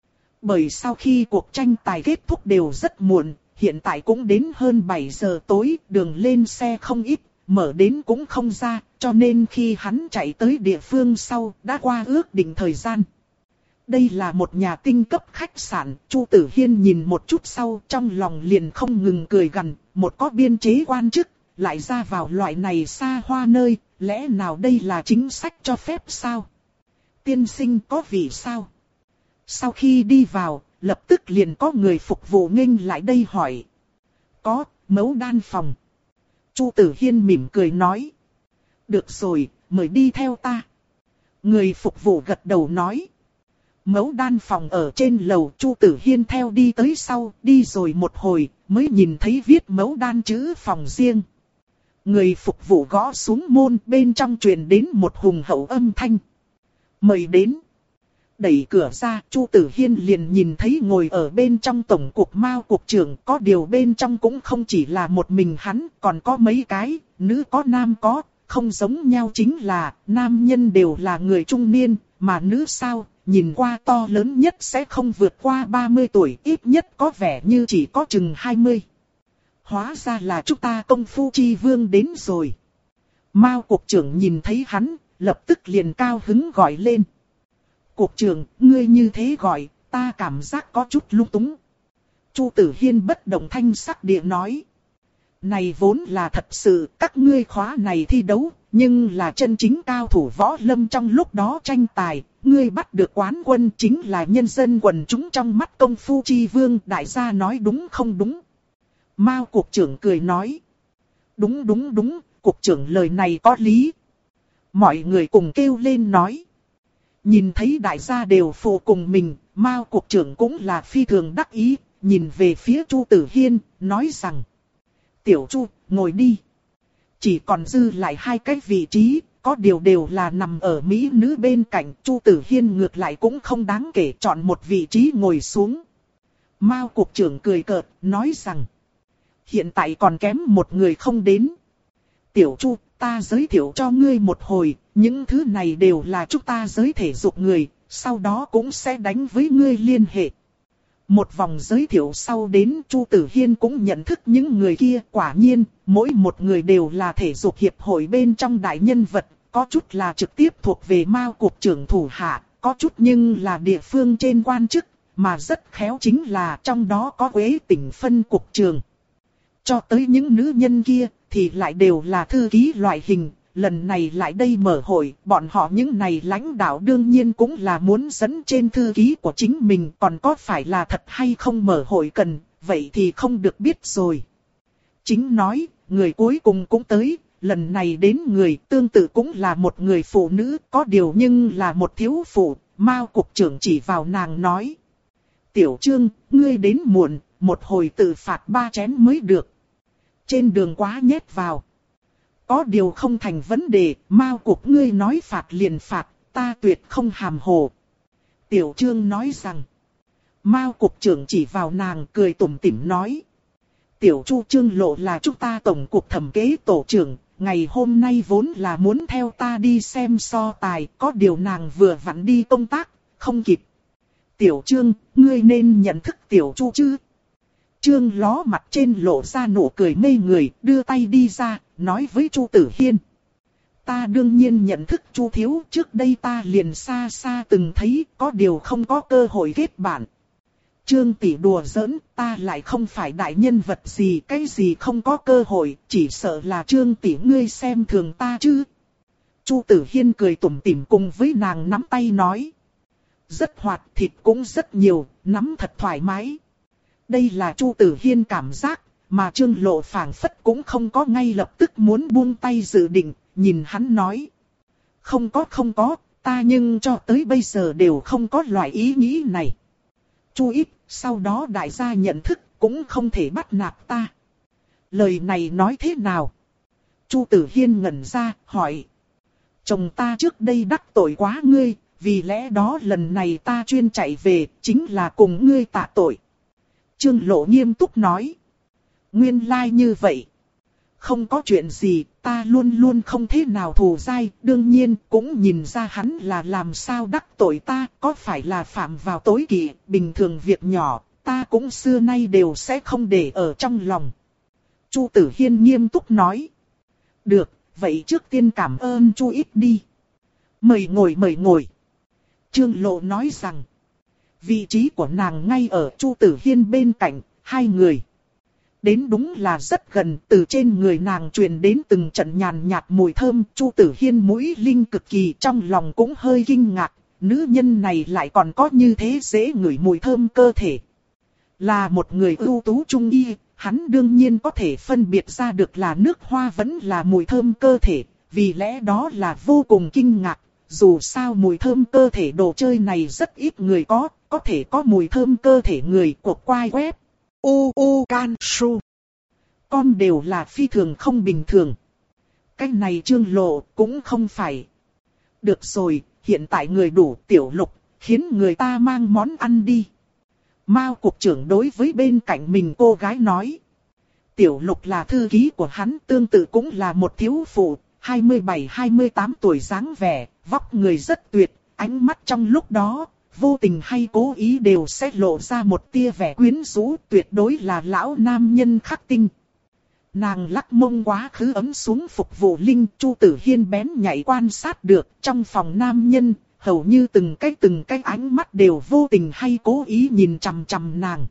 Bởi sau khi cuộc tranh tài kết thúc đều rất muộn, hiện tại cũng đến hơn bảy giờ tối, đường lên xe không ít, mở đến cũng không ra, cho nên khi hắn chạy tới địa phương sau, đã qua ước định thời gian. Đây là một nhà tinh cấp khách sạn, Chu Tử Hiên nhìn một chút sau, trong lòng liền không ngừng cười gằn, một có biên chế quan chức, lại ra vào loại này xa hoa nơi, lẽ nào đây là chính sách cho phép sao? Tiên sinh có vị sao? Sau khi đi vào, lập tức liền có người phục vụ nghênh lại đây hỏi. Có, mẫu đan phòng. Chu Tử Hiên mỉm cười nói. Được rồi, mời đi theo ta. Người phục vụ gật đầu nói. Mẫu đan phòng ở trên lầu, Chu Tử Hiên theo đi tới sau, đi rồi một hồi, mới nhìn thấy viết mẫu đan chữ phòng riêng. Người phục vụ gõ xuống môn, bên trong truyền đến một hùng hậu âm thanh. Mời đến. Đẩy cửa ra, Chu Tử Hiên liền nhìn thấy ngồi ở bên trong tổng cục Mao cục trưởng, có điều bên trong cũng không chỉ là một mình hắn, còn có mấy cái, nữ có nam có, không giống nhau chính là, nam nhân đều là người trung niên, mà nữ sao, nhìn qua to lớn nhất sẽ không vượt qua ba mươi tuổi, ít nhất có vẻ như chỉ có chừng hai mươi. Hóa ra là chúng ta công phu chi vương đến rồi. Mao cục trưởng nhìn thấy hắn, lập tức liền cao hứng gọi lên. Cục trưởng, ngươi như thế gọi, ta cảm giác có chút lung túng. Chu Tử Hiên bất động thanh sắc địa nói. Này vốn là thật sự, các ngươi khóa này thi đấu, nhưng là chân chính cao thủ võ lâm trong lúc đó tranh tài. Ngươi bắt được quán quân chính là nhân dân quần chúng trong mắt công phu chi vương, đại gia nói đúng không đúng? Mao cục trưởng cười nói. Đúng đúng đúng, cục trưởng lời này có lý. Mọi người cùng kêu lên nói. Nhìn thấy đại gia đều phụ cùng mình, Mao cục trưởng cũng là phi thường đắc ý, nhìn về phía Chu Tử Hiên, nói rằng. Tiểu Chu, ngồi đi. Chỉ còn dư lại hai cái vị trí, có điều đều là nằm ở mỹ nữ bên cạnh, Chu Tử Hiên ngược lại cũng không đáng kể, chọn một vị trí ngồi xuống. Mao cục trưởng cười cợt, nói rằng. Hiện tại còn kém một người không đến. Tiểu Chu, ta giới thiệu cho ngươi một hồi, những thứ này đều là chúng ta giới thể dục người, sau đó cũng sẽ đánh với ngươi liên hệ. Một vòng giới thiệu sau đến, Chu Tử Hiên cũng nhận thức những người kia, quả nhiên, mỗi một người đều là thể dục hiệp hội bên trong đại nhân vật, có chút là trực tiếp thuộc về Mao cục trưởng thủ hạ, có chút nhưng là địa phương trên quan chức, mà rất khéo chính là trong đó có Quế Tỉnh phân cục trưởng. Cho tới những nữ nhân kia, thì lại đều là thư ký loại hình, lần này lại đây mở hội, bọn họ những này lãnh đạo đương nhiên cũng là muốn dẫn trên thư ký của chính mình, còn có phải là thật hay không mở hội cần, vậy thì không được biết rồi. Chính nói, người cuối cùng cũng tới, lần này đến người tương tự cũng là một người phụ nữ, có điều nhưng là một thiếu phụ, Mao cục trưởng chỉ vào nàng nói. Tiểu Trương, ngươi đến muộn, một hồi tự phạt ba chén mới được. Trên đường quá nhét vào. Có điều không thành vấn đề, Mao cục ngươi nói phạt liền phạt, ta tuyệt không hàm hồ. Tiểu Trương nói rằng. Mao cục trưởng chỉ vào nàng cười tủm tỉm nói. Tiểu Chu Trương Lộ là chúng ta tổng cục thẩm kế tổ trưởng, ngày hôm nay vốn là muốn theo ta đi xem so tài, có điều nàng vừa vặn đi công tác, không kịp. Tiểu Trương, ngươi nên nhận thức Tiểu Chu chứ? Trương ló mặt trên lộ ra nụ cười mê người, đưa tay đi ra, nói với Chu Tử Hiên. Ta đương nhiên nhận thức Chu thiếu, trước đây ta liền xa xa từng thấy, có điều không có cơ hội kết bạn. Trương tỷ đùa giỡn, ta lại không phải đại nhân vật gì, cái gì không có cơ hội, chỉ sợ là Trương tỷ ngươi xem thường ta chứ. Chu Tử Hiên cười tủm tỉm cùng với nàng nắm tay nói. Rất hoạt, thịt cũng rất nhiều, nắm thật thoải mái. Đây là Chu Tử Hiên cảm giác, mà Trương Lộ phảng phất cũng không có ngay lập tức muốn buông tay dự định, nhìn hắn nói. Không có không có, ta nhưng cho tới bây giờ đều không có loại ý nghĩ này. Chu ít, sau đó đại gia nhận thức, cũng không thể bắt nạt ta. Lời này nói thế nào? Chu Tử Hiên ngẩn ra, hỏi. Chồng ta trước đây đắc tội quá ngươi, vì lẽ đó lần này ta chuyên chạy về, chính là cùng ngươi tạ tội. Trương Lộ nghiêm túc nói. Nguyên lai like như vậy. Không có chuyện gì, ta luôn luôn không thế nào thù dai, đương nhiên cũng nhìn ra hắn là làm sao đắc tội ta, có phải là phạm vào tối kỵ, bình thường việc nhỏ, ta cũng xưa nay đều sẽ không để ở trong lòng. Chu Tử Hiên nghiêm túc nói. Được, vậy trước tiên cảm ơn Chu ít đi. Mời ngồi mời ngồi. Trương Lộ nói rằng. Vị trí của nàng ngay ở Chu Tử Hiên bên cạnh, hai người. Đến đúng là rất gần, từ trên người nàng truyền đến từng trận nhàn nhạt mùi thơm. Chu Tử Hiên mũi linh cực kỳ, trong lòng cũng hơi kinh ngạc, nữ nhân này lại còn có như thế dễ ngửi mùi thơm cơ thể. Là một người ưu tú trung y, hắn đương nhiên có thể phân biệt ra được là nước hoa vẫn là mùi thơm cơ thể. vì lẽ đó là vô cùng kinh ngạc. Dù sao mùi thơm cơ thể đồ chơi này rất ít người có, có thể có mùi thơm cơ thể người của quai web. U U Can Su. Con đều là phi thường không bình thường. Cái này Trương Lộ cũng không phải. Được rồi, hiện tại người đủ Tiểu Lục, khiến người ta mang món ăn đi. Mao cục trưởng đối với bên cạnh mình cô gái nói. Tiểu Lục là thư ký của hắn, tương tự cũng là một thiếu phụ, hai mươi bảy hai mươi tám tuổi dáng vẻ, vóc người rất tuyệt, ánh mắt trong lúc đó, vô tình hay cố ý đều sẽ lộ ra một tia vẻ quyến rũ, tuyệt đối là lão nam nhân khắc tinh. Nàng lắc mông quá khứ ấm xuống phục vụ Linh, Chu Tử Hiên bén nhạy quan sát được, trong phòng nam nhân, hầu như từng cái từng cái ánh mắt đều vô tình hay cố ý nhìn chằm chằm nàng.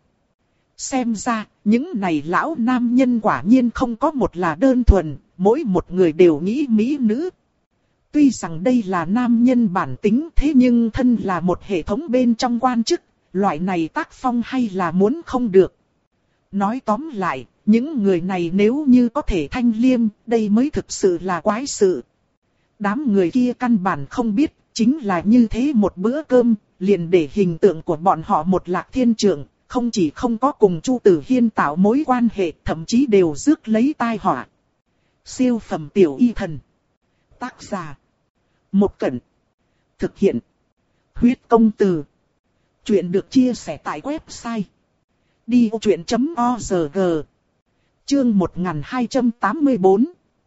Xem ra, những này lão nam nhân quả nhiên không có một là đơn thuần, mỗi một người đều nghĩ mỹ nữ. Tuy rằng đây là nam nhân bản tính, thế nhưng thân là một hệ thống bên trong quan chức, loại này tác phong hay là muốn không được. Nói tóm lại, những người này nếu như có thể thanh liêm, đây mới thực sự là quái sự. Đám người kia căn bản không biết, chính là như thế một bữa cơm, liền để hình tượng của bọn họ một lạc thiên trưởng, không chỉ không có cùng Chu Tử Hiên tạo mối quan hệ, thậm chí đều rước lấy tai họa. Siêu phẩm tiểu y thần. Tác giả. Một Cẩn. Thực hiện. Huyết công từ. Chuyện được chia sẻ tại website. đi vô chuyện chấm org. Chương một nghìn hai trăm tám mươi tư.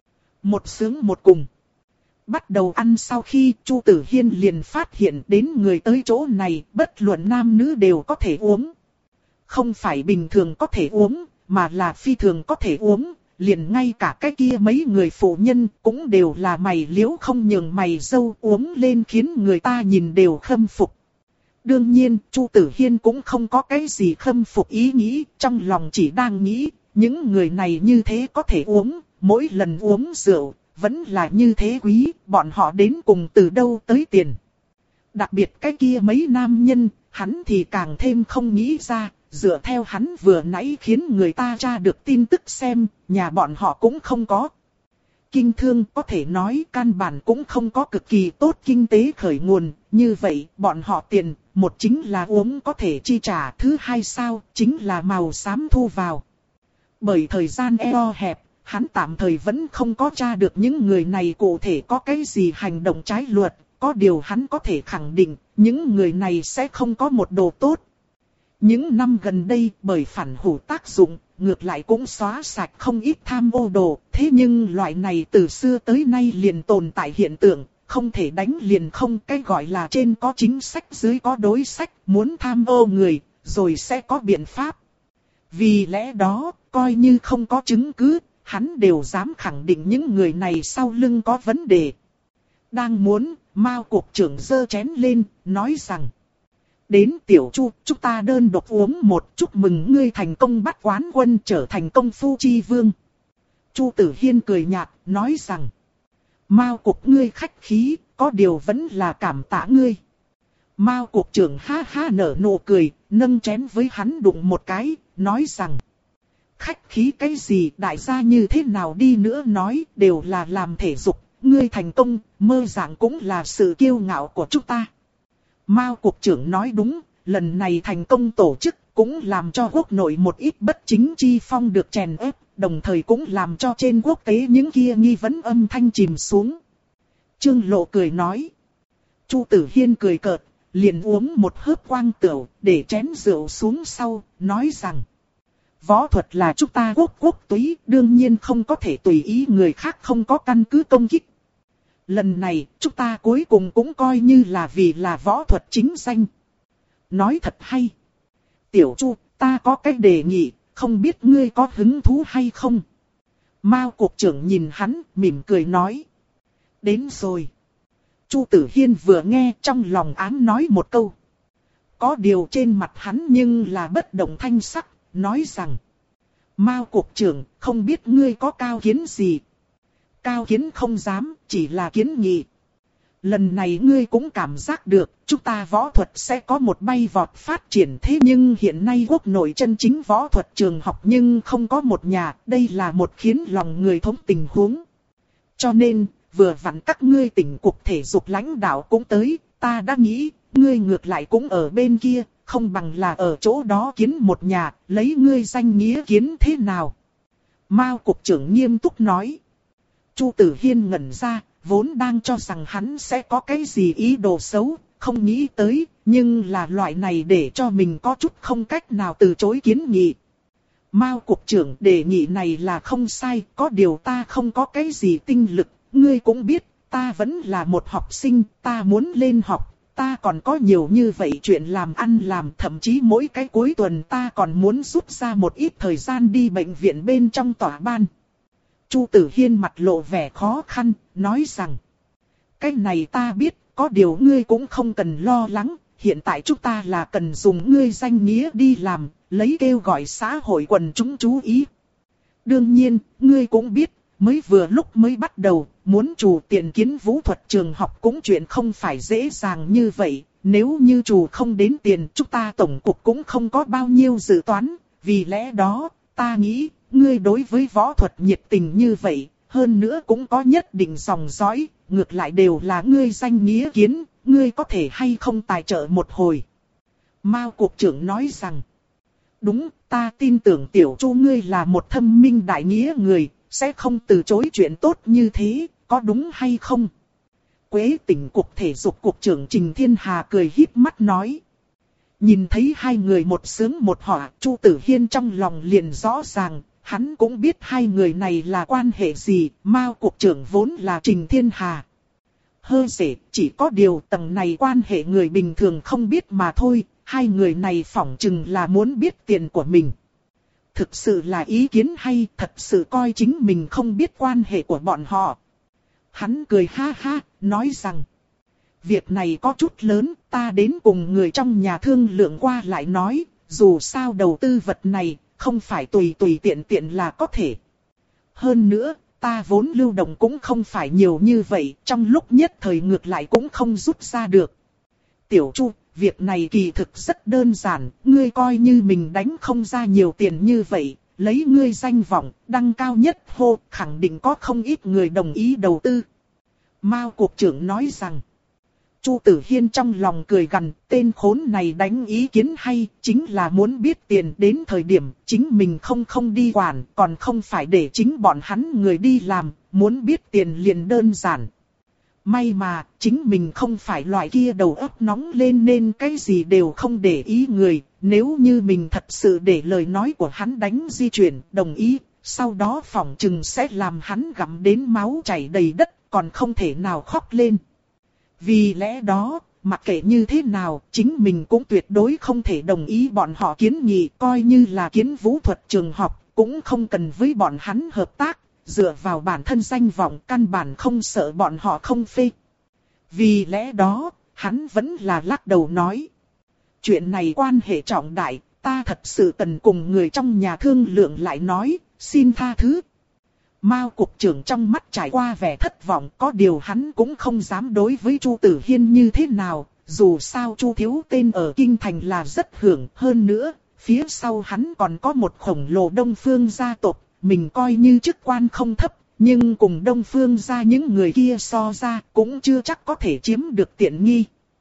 Một sướng một cùng. Bắt đầu ăn sau khi Chu Tử Hiên liền phát hiện đến người tới chỗ này, bất luận nam nữ đều có thể uống. Không phải bình thường có thể uống, mà là phi thường có thể uống. Liền ngay cả cái kia mấy người phụ nhân cũng đều là mày liễu không nhường mày dâu, uống lên khiến người ta nhìn đều khâm phục. Đương nhiên, Chu Tử Hiên cũng không có cái gì khâm phục ý nghĩ, trong lòng chỉ đang nghĩ, những người này như thế có thể uống, mỗi lần uống rượu, vẫn là như thế quý, bọn họ đến cùng từ đâu tới tiền. Đặc biệt cái kia mấy nam nhân, hắn thì càng thêm không nghĩ ra. Dựa theo hắn vừa nãy khiến người ta tra được tin tức xem, nhà bọn họ cũng không có. Kinh thương có thể nói căn bản cũng không có cực kỳ tốt kinh tế khởi nguồn, như vậy bọn họ tiền, một chính là uống có thể chi trả, thứ hai sao, chính là màu xám thu vào. Bởi thời gian eo hẹp, hắn tạm thời vẫn không có tra được những người này cụ thể có cái gì hành động trái luật, có điều hắn có thể khẳng định, những người này sẽ không có một đồ tốt. Những năm gần đây bởi phản hủ tác dụng, ngược lại cũng xóa sạch không ít tham ô đồ, thế nhưng loại này từ xưa tới nay liền tồn tại hiện tượng, không thể đánh liền không, cái gọi là trên có chính sách dưới có đối sách, muốn tham ô người, rồi sẽ có biện pháp. Vì lẽ đó, coi như không có chứng cứ, hắn đều dám khẳng định những người này sau lưng có vấn đề. Đang muốn, Mao cục trưởng giơ chén lên, nói rằng. Đến Tiểu Chu, chúng ta đơn độc uống một, chúc mừng ngươi thành công bắt quán quân trở thành công phu chi vương. Chu Tử Hiên cười nhạt, nói rằng. Mao cục ngươi khách khí, có điều vẫn là cảm tạ ngươi. Mao cục trưởng ha ha nở nụ cười, nâng chén với hắn đụng một cái, nói rằng. Khách khí cái gì, đại gia như thế nào đi nữa nói, đều là làm thể dục, ngươi thành công, mơ dạng cũng là sự kiêu ngạo của chúng ta. Mao cục trưởng nói đúng, lần này thành công tổ chức cũng làm cho quốc nội một ít bất chính chi phong được chèn ép, đồng thời cũng làm cho trên quốc tế những kia nghi vấn âm thanh chìm xuống. Trương Lộ cười nói. Chu Tử Hiên cười cợt, liền uống một hớp quang tửu, để chén rượu xuống sau, nói rằng. Võ thuật là chúng ta quốc quốc túy, đương nhiên không có thể tùy ý người khác không có căn cứ công kích. Lần này, chúng ta cuối cùng cũng coi như là vì là võ thuật chính danh. Nói thật hay. Tiểu Chu, ta có cái đề nghị, không biết ngươi có hứng thú hay không? Mao cục trưởng nhìn hắn, mỉm cười nói. Đến rồi. Chu Tử Hiên vừa nghe trong lòng ám nói một câu. Có điều trên mặt hắn nhưng là bất động thanh sắc, nói rằng. Mao cục trưởng, không biết ngươi có cao kiến gì? Cao kiến không dám, chỉ là kiến nghị. Lần này ngươi cũng cảm giác được, chúng ta võ thuật sẽ có một bay vọt phát triển, thế nhưng hiện nay quốc nội chân chính võ thuật trường học nhưng không có một nhà, đây là một khiến lòng người thống tình huống. Cho nên, vừa vặn các ngươi tỉnh cục thể dục lãnh đạo cũng tới, ta đã nghĩ, ngươi ngược lại cũng ở bên kia, không bằng là ở chỗ đó kiến một nhà, lấy ngươi danh nghĩa kiến thế nào. Mao cục trưởng nghiêm túc nói. Chu Tử Hiên ngẩn ra, vốn đang cho rằng hắn sẽ có cái gì ý đồ xấu, không nghĩ tới, nhưng là loại này để cho mình có chút không cách nào từ chối kiến nghị. Mao cục trưởng đề nghị này là không sai, có điều ta không có cái gì tinh lực, ngươi cũng biết, ta vẫn là một học sinh, ta muốn lên học, ta còn có nhiều như vậy chuyện làm ăn làm, thậm chí mỗi cái cuối tuần ta còn muốn rút ra một ít thời gian đi bệnh viện bên trong tòa ban. Chu Tử Hiên mặt lộ vẻ khó khăn, nói rằng, cái này ta biết, có điều ngươi cũng không cần lo lắng, hiện tại chúng ta là cần dùng ngươi danh nghĩa đi làm, lấy kêu gọi xã hội quần chúng chú ý. Đương nhiên, ngươi cũng biết, mới vừa lúc mới bắt đầu, muốn chủ tiền kiến vũ thuật trường học cũng chuyện không phải dễ dàng như vậy, nếu như chủ không đến tiền chúng ta tổng cục cũng không có bao nhiêu dự toán, vì lẽ đó, ta nghĩ, ngươi đối với võ thuật nhiệt tình như vậy, hơn nữa cũng có nhất định dòng dõi, ngược lại đều là ngươi danh nghĩa kiến, ngươi có thể hay không tài trợ một hồi. Mao cục trưởng nói rằng, đúng, ta tin tưởng tiểu Chu ngươi là một thâm minh đại nghĩa người, sẽ không từ chối chuyện tốt như thế, có đúng hay không? Quế tỉnh cục thể dục cục trưởng Trình Thiên Hà cười híp mắt nói. Nhìn thấy hai người một sướng một họa, Chu Tử Hiên trong lòng liền rõ ràng, hắn cũng biết hai người này là quan hệ gì, Mao cục trưởng vốn là Trình Thiên Hà. Hơ dễ, chỉ có điều tầng này quan hệ người bình thường không biết mà thôi, hai người này phỏng chừng là muốn biết tiền của mình. Thực sự là ý kiến hay, thật sự coi chính mình không biết quan hệ của bọn họ. Hắn cười ha ha, nói rằng, việc này có chút lớn, ta đến cùng người trong nhà thương lượng qua lại nói, dù sao đầu tư vật này, không phải tùy tùy tiện tiện là có thể. Hơn nữa, ta vốn lưu động cũng không phải nhiều như vậy, trong lúc nhất thời ngược lại cũng không rút ra được. Tiểu Chu, việc này kỳ thực rất đơn giản, ngươi coi như mình đánh không ra nhiều tiền như vậy, lấy ngươi danh vọng, đăng cao nhất hô, khẳng định có không ít người đồng ý đầu tư. Mao cục trưởng nói rằng, Chu Tử Hiên trong lòng cười gằn, tên khốn này đánh ý kiến hay, chính là muốn biết tiền đến thời điểm chính mình không không đi quản, còn không phải để chính bọn hắn người đi làm, muốn biết tiền liền đơn giản. May mà, chính mình không phải loại kia đầu óc nóng lên nên cái gì đều không để ý người, nếu như mình thật sự để lời nói của hắn đánh di chuyển, đồng ý, sau đó phỏng chừng sẽ làm hắn gặm đến máu chảy đầy đất, còn không thể nào khóc lên. Vì lẽ đó, mặc kệ như thế nào, chính mình cũng tuyệt đối không thể đồng ý bọn họ kiến nghị, coi như là kiến vũ thuật trường học, cũng không cần với bọn hắn hợp tác, dựa vào bản thân danh vọng căn bản không sợ bọn họ không phê. Vì lẽ đó, hắn vẫn là lắc đầu nói. Chuyện này quan hệ trọng đại, ta thật sự cần cùng người trong nhà thương lượng lại nói, xin tha thứ. Mao cục trưởng trong mắt trải qua vẻ thất vọng, có điều hắn cũng không dám đối với Chu Tử Hiên như thế nào, dù sao Chu thiếu tên ở kinh thành là rất hưởng, hơn nữa, phía sau hắn còn có một khổng lồ Đông Phương gia tộc, mình coi như chức quan không thấp, nhưng cùng Đông Phương gia những người kia so ra cũng chưa chắc có thể chiếm được tiện nghi.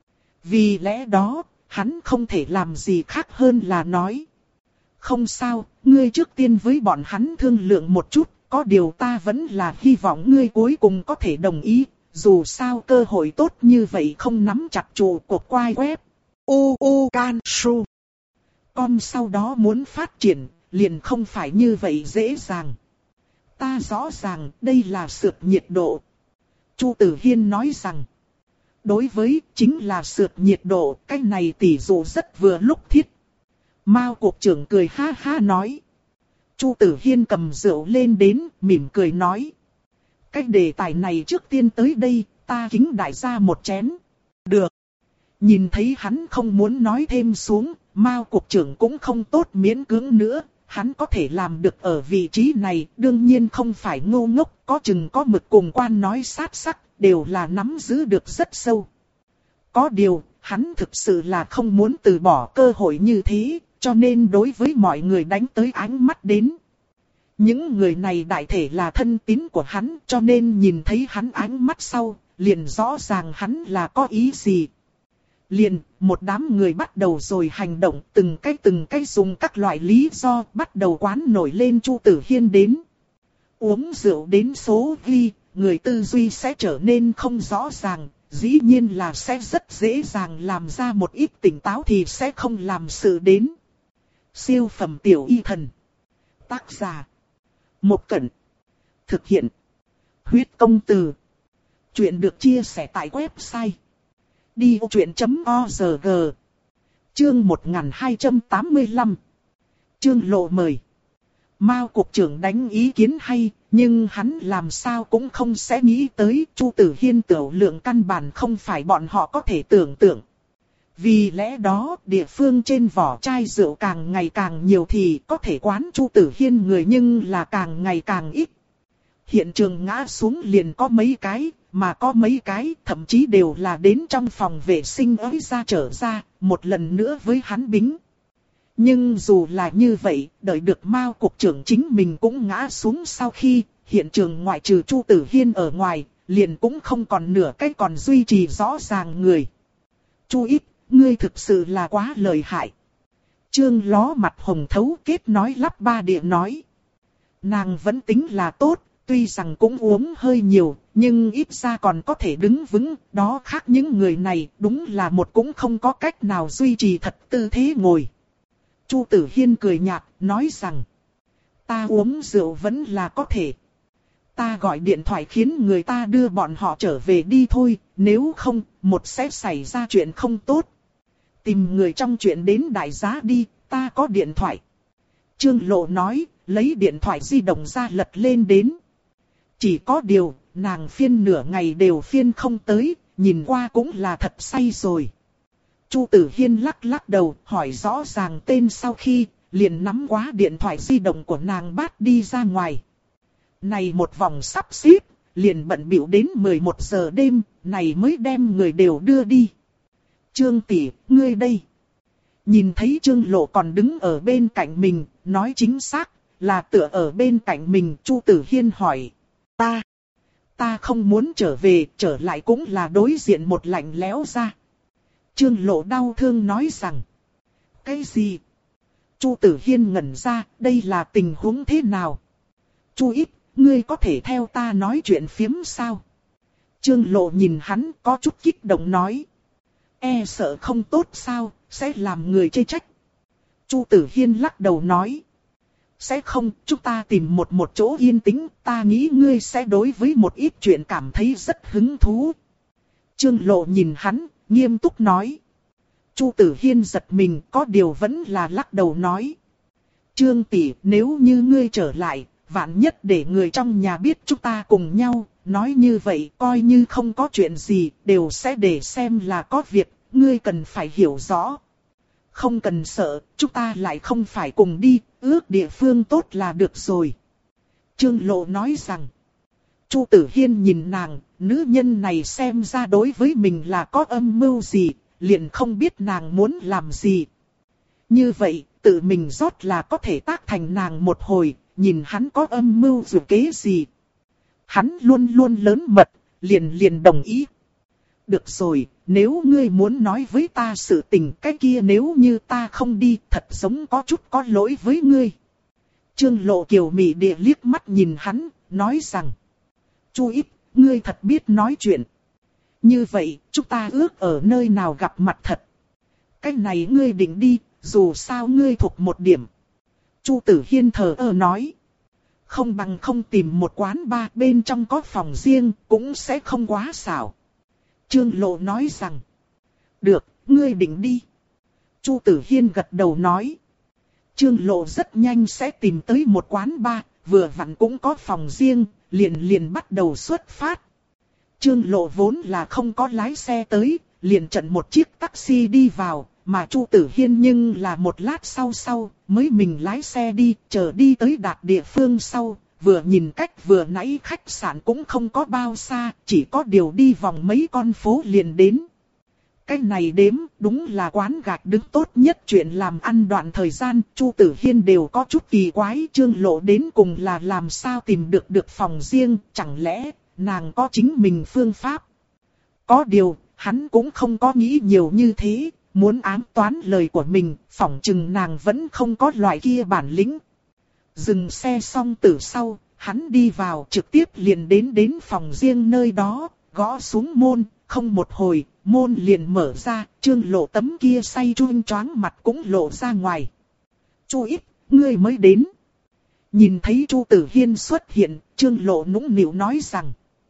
Vì lẽ đó, hắn không thể làm gì khác hơn là nói. Không sao, ngươi trước tiên với bọn hắn thương lượng một chút. Có điều ta vẫn là hy vọng ngươi cuối cùng có thể đồng ý, dù sao cơ hội tốt như vậy không nắm chặt trụ cuộc quay web. U U Can Su. Con sau đó muốn phát triển, liền không phải như vậy dễ dàng. Ta rõ ràng đây là sượt nhiệt độ. Chu Tử Hiên nói rằng, đối với chính là sượt nhiệt độ, cái này tỷ dụ rất vừa lúc thiết. Mao cục trưởng cười ha ha nói. Chu Tử Hiên cầm rượu lên đến, mỉm cười nói. Cái đề tài này trước tiên tới đây, ta kính đại gia một chén. Được. Nhìn thấy hắn không muốn nói thêm xuống, Mao cục trưởng cũng không tốt miễn cưỡng nữa. Hắn có thể làm được ở vị trí này, đương nhiên không phải ngu ngốc, có chừng có mực cùng quan nói sát sắc, đều là nắm giữ được rất sâu. Có điều, hắn thực sự là không muốn từ bỏ cơ hội như thế. Cho nên đối với mọi người đánh tới ánh mắt đến. Những người này đại thể là thân tín của hắn, cho nên nhìn thấy hắn ánh mắt sau, liền rõ ràng hắn là có ý gì. Liền, một đám người bắt đầu rồi hành động, từng cái từng cái dùng các loại lý do bắt đầu quán nổi lên Chu Tử Hiên đến. Uống rượu đến số ghi, người tư duy sẽ trở nên không rõ ràng, dĩ nhiên là sẽ rất dễ dàng làm ra một ít tỉnh táo thì sẽ không làm sự đến. Siêu phẩm tiểu y thần. Tác giả. Một Cẩn. Thực hiện. Huyết công từ. Chuyện được chia sẻ tại website đi ô chuyện chấm o rờ giê. Chương một nghìn hai trăm tám mươi lăm. Chương lộ mời. Mao cục trưởng đánh ý kiến hay, nhưng hắn làm sao cũng không sẽ nghĩ tới Chu Tử Hiên tiểu lượng căn bản không phải bọn họ có thể tưởng tượng. Vì lẽ đó, địa phương trên vỏ chai rượu càng ngày càng nhiều thì có thể quán Chu Tử Hiên người nhưng là càng ngày càng ít. Hiện trường ngã xuống liền có mấy cái, mà có mấy cái thậm chí đều là đến trong phòng vệ sinh ấy ra trở ra, một lần nữa với hắn bính. Nhưng dù là như vậy, đợi được Mao cục trưởng chính mình cũng ngã xuống sau khi, hiện trường ngoại trừ Chu Tử Hiên ở ngoài, liền cũng không còn nửa cái còn duy trì rõ ràng người. Chu ít, ngươi thực sự là quá lợi hại. Trương Ló mặt hồng thấu kết nói lắp ba địa nói. Nàng vẫn tính là tốt, tuy rằng cũng uống hơi nhiều, nhưng ít ra còn có thể đứng vững, đó khác những người này đúng là một cũng không có cách nào duy trì thật tư thế ngồi. Chu Tử Hiên cười nhạt, nói rằng, ta uống rượu vẫn là có thể. Ta gọi điện thoại khiến người ta đưa bọn họ trở về đi thôi, nếu không, một sẽ xảy ra chuyện không tốt. Tìm người trong chuyện đến đại giá đi, ta có điện thoại. Trương Lộ nói, lấy điện thoại di động ra lật lên đến. Chỉ có điều, nàng phiên nửa ngày đều phiên không tới, nhìn qua cũng là thật say rồi. Chu Tử Hiên lắc lắc đầu, hỏi rõ ràng tên sau khi, liền nắm quá điện thoại di động của nàng bắt đi ra ngoài. Này một vòng sắp xếp, liền bận bịu đến mười một giờ đêm, này mới đem người đều đưa đi. Trương tỷ, ngươi đây. Nhìn thấy Trương Lộ còn đứng ở bên cạnh mình, nói chính xác, là tựa ở bên cạnh mình. Chu Tử Hiên hỏi, ta, ta không muốn trở về, trở lại cũng là đối diện một lạnh lẽo ra. Trương Lộ đau thương nói rằng, cái gì? Chu Tử Hiên ngẩn ra, đây là tình huống thế nào? Chu ít, ngươi có thể theo ta nói chuyện phiếm sao? Trương Lộ nhìn hắn có chút kích động nói, e sợ không tốt sao, sẽ làm người chê trách. Chu Tử Hiên lắc đầu nói, sẽ không, chúng ta tìm một một chỗ yên tĩnh, ta nghĩ ngươi sẽ đối với một ít chuyện cảm thấy rất hứng thú. Trương Lộ nhìn hắn, nghiêm túc nói. Chu Tử Hiên giật mình, có điều vẫn là lắc đầu nói. Trương tỷ, nếu như ngươi trở lại, vạn nhất để người trong nhà biết chúng ta cùng nhau, nói như vậy coi như không có chuyện gì, đều sẽ để xem là có việc, ngươi cần phải hiểu rõ. Không cần sợ, chúng ta lại không phải cùng đi, ước địa phương tốt là được rồi. Trương Lộ nói rằng. Chu Tử Hiên nhìn nàng, nữ nhân này xem ra đối với mình là có âm mưu gì, liền không biết nàng muốn làm gì. Như vậy, tự mình rót là có thể tác thành nàng một hồi, nhìn hắn có âm mưu dù kế gì. Hắn luôn luôn lớn mật, liền liền đồng ý. Được rồi, nếu ngươi muốn nói với ta sự tình cái kia nếu như ta không đi, thật giống có chút có lỗi với ngươi. Trương Lộ kiều mị địa liếc mắt nhìn hắn, nói rằng. Chu ít, ngươi thật biết nói chuyện. Như vậy, chúng ta ước ở nơi nào gặp mặt thật. Cái này ngươi định đi, dù sao ngươi thuộc một điểm. Chu Tử Hiên thờ ơ nói. Không bằng không tìm một quán bar bên trong có phòng riêng, cũng sẽ không quá xảo. Trương Lộ nói rằng. Được, ngươi định đi. Chu Tử Hiên gật đầu nói. Trương Lộ rất nhanh sẽ tìm tới một quán bar, vừa vặn cũng có phòng riêng, liền liền bắt đầu xuất phát. Trương Lộ vốn là không có lái xe tới, liền chặn một chiếc taxi đi vào, mà Chu Tử Hiên nhưng là một lát sau sau, mới mình lái xe đi, chờ đi tới đạt địa phương sau, vừa nhìn cách vừa nãy khách sạn cũng không có bao xa, chỉ có điều đi vòng mấy con phố liền đến. Cái này đếm đúng là quán gạch đứng tốt nhất chuyện làm ăn đoạn thời gian, Chu Tử Hiên đều có chút kỳ quái, Trương Lộ đến cùng là làm sao tìm được được phòng riêng, chẳng lẽ nàng có chính mình phương pháp. Có điều, hắn cũng không có nghĩ nhiều như thế, muốn ám toán lời của mình, phỏng chừng nàng vẫn không có loại kia bản lĩnh. Dừng xe xong từ sau, hắn đi vào trực tiếp liền đến đến phòng riêng nơi đó, gõ xuống môn, không một hồi, môn liền mở ra, Trương Lộ tấm kia say chuông choáng mặt cũng lộ ra ngoài. Chu Ít, ngươi mới đến. Nhìn thấy Chu Tử Hiên xuất hiện, Trương Lộ nũng nịu nói rằng.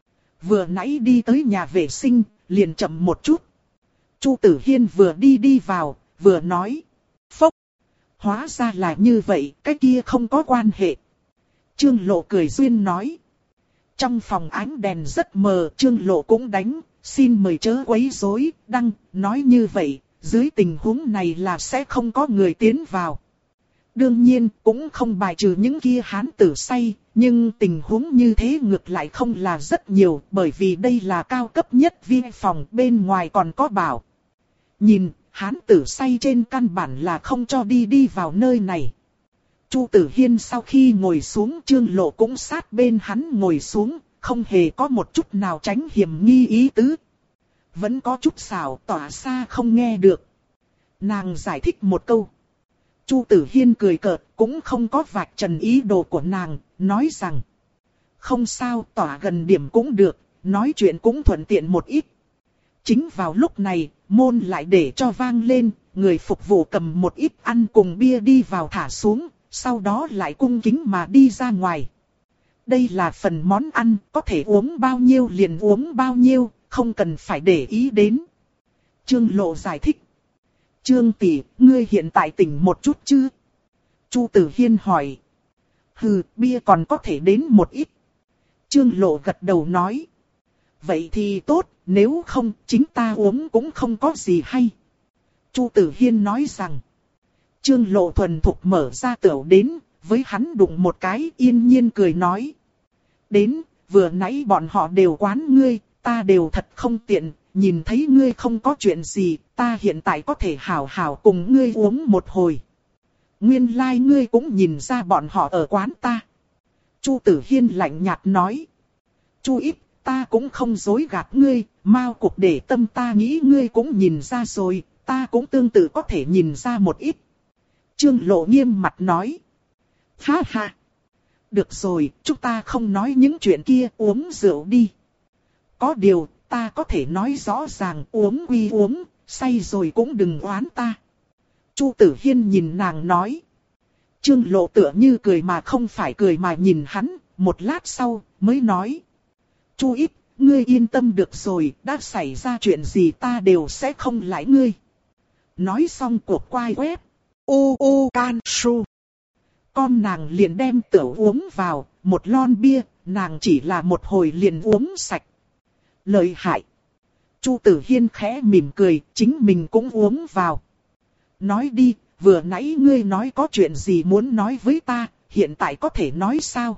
Vừa nãy đi tới nhà vệ sinh, liền chậm một chút. Chu Tử Hiên vừa đi đi vào, vừa nói. Phốc. Hóa ra là như vậy, cái kia không có quan hệ. Trương Lộ cười duyên nói. Trong phòng ánh đèn rất mờ, Trương Lộ cũng đánh, xin mời chớ quấy rối, đăng, nói như vậy, dưới tình huống này là sẽ không có người tiến vào. Đương nhiên, cũng không bài trừ những kia hán tử say, nhưng tình huống như thế ngược lại không là rất nhiều, bởi vì đây là cao cấp nhất vi phòng, bên ngoài còn có bảo. Nhìn, hán tử say trên căn bản là không cho đi đi vào nơi này. Chu Tử Hiên sau khi ngồi xuống, Trương Lộ cũng sát bên hắn ngồi xuống, không hề có một chút nào tránh hiểm nghi ý tứ. Vẫn có chút xảo tỏa xa không nghe được. Nàng giải thích một câu. Chu Tử Hiên cười cợt, cũng không có vạch trần ý đồ của nàng, nói rằng. Không sao, tỏa gần điểm cũng được, nói chuyện cũng thuận tiện một ít. Chính vào lúc này, môn lại để cho vang lên, người phục vụ cầm một ít ăn cùng bia đi vào thả xuống, sau đó lại cung kính mà đi ra ngoài. Đây là phần món ăn, có thể uống bao nhiêu liền uống bao nhiêu, không cần phải để ý đến. Trương Lộ giải thích. Trương tỷ, ngươi hiện tại tỉnh một chút chứ? Chu Tử Hiên hỏi. Hừ, bia còn có thể đến một ít. Trương Lộ gật đầu nói. Vậy thì tốt, nếu không, chính ta uống cũng không có gì hay. Chu Tử Hiên nói rằng. Trương Lộ thuần thục mở ra tửu đến, với hắn đụng một cái, yên nhiên cười nói. Đến, vừa nãy bọn họ đều quán ngươi, ta đều thật không tiện, nhìn thấy ngươi không có chuyện gì, ta hiện tại có thể hảo hảo cùng ngươi uống một hồi. Nguyên lai like ngươi cũng nhìn ra bọn họ ở quán ta. Chu Tử Hiên lạnh nhạt nói. Chu Ít, ta cũng không dối gạt ngươi, Mao Cục để tâm ta nghĩ ngươi cũng nhìn ra rồi, ta cũng tương tự có thể nhìn ra một ít. Trương Lộ nghiêm mặt nói. Ha ha. Được rồi, chúng ta không nói những chuyện kia, uống rượu đi. Có điều, ta có thể nói rõ ràng, uống quy uống, say rồi cũng đừng oán ta. Chu Tử Hiên nhìn nàng nói. Trương Lộ tựa như cười mà không phải cười mà nhìn hắn, một lát sau, mới nói. Chu Ít, ngươi yên tâm được rồi, đã xảy ra chuyện gì ta đều sẽ không lãi ngươi. Nói xong cuộc quay web. U U Can Su. Con nàng liền đem tửu uống vào, một lon bia, nàng chỉ là một hồi liền uống sạch. Lợi hại. Chu Tử Hiên khẽ mỉm cười, chính mình cũng uống vào. Nói đi, vừa nãy ngươi nói có chuyện gì muốn nói với ta, hiện tại có thể nói sao?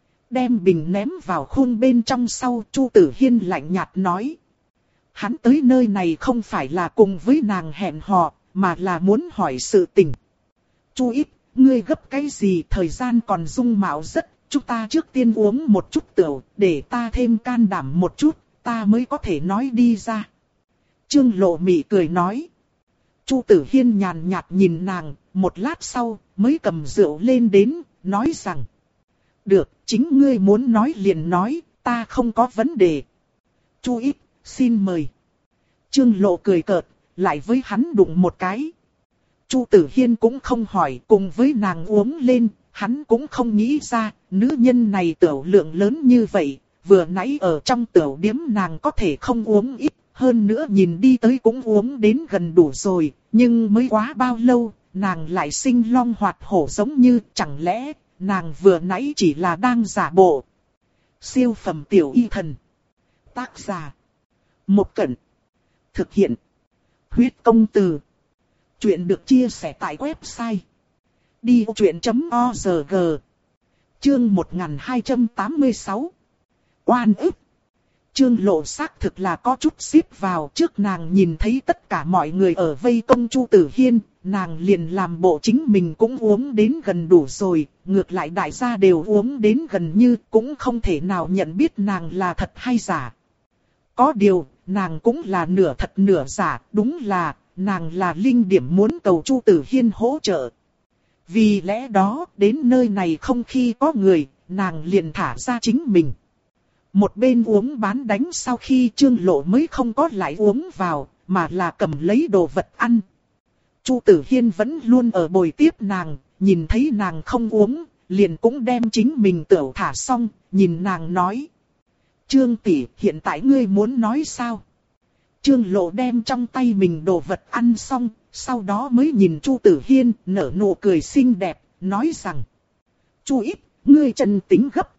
Đem bình ném vào khung bên trong sau, Chu Tử Hiên lạnh nhạt nói. Hắn tới nơi này không phải là cùng với nàng hẹn hò, mà là muốn hỏi sự tình. Chu Ít, ngươi gấp cái gì, thời gian còn dung mạo rất, chúng ta trước tiên uống một chút tửu, để ta thêm can đảm một chút, ta mới có thể nói đi ra. Trương Lộ mỉm cười nói. Chu Tử Hiên nhàn nhạt nhìn nàng, một lát sau, mới cầm rượu lên đến, nói rằng. Được, chính ngươi muốn nói liền nói, ta không có vấn đề. Chu Ít, xin mời. Trương Lộ cười cợt, lại với hắn đụng một cái. Chu Tử Hiên cũng không hỏi, cùng với nàng uống lên, hắn cũng không nghĩ ra, nữ nhân này tửu lượng lớn như vậy, vừa nãy ở trong tửu điếm nàng có thể không uống ít, hơn nữa nhìn đi tới cũng uống đến gần đủ rồi, nhưng mới quá bao lâu, nàng lại sinh long hoạt hổ giống như, chẳng lẽ, nàng vừa nãy chỉ là đang giả bộ. Siêu phẩm tiểu y thần. Tác giả. Một Cẩn. Thực hiện. Huyết công từ. Chuyện được chia sẻ tại website đi vô chuyện chấm org. Chương một nghìn hai trăm tám mươi sáu. Oan ức. Trương Lộ xác thực là có chút xíp vào, trước nàng nhìn thấy tất cả mọi người ở vây công Chu Tử Hiên, nàng liền làm bộ chính mình cũng uống đến gần đủ rồi, ngược lại đại gia đều uống đến gần như cũng không thể nào nhận biết nàng là thật hay giả. Có điều, nàng cũng là nửa thật nửa giả, đúng là, nàng là linh điểm muốn cầu Chu Tử Hiên hỗ trợ. Vì lẽ đó, đến nơi này không khi có người, nàng liền thả ra chính mình. Một bên uống bán đánh sau khi Trương Lộ mới không có lại uống vào, mà là cầm lấy đồ vật ăn. Chu Tử Hiên vẫn luôn ở bồi tiếp nàng, nhìn thấy nàng không uống, liền cũng đem chính mình tửu thả xong, nhìn nàng nói. Trương tỷ, hiện tại ngươi muốn nói sao? Trương Lộ đem trong tay mình đồ vật ăn xong, sau đó mới nhìn Chu Tử Hiên, nở nụ cười xinh đẹp, nói rằng. Chu ít, ngươi chân tính gấp.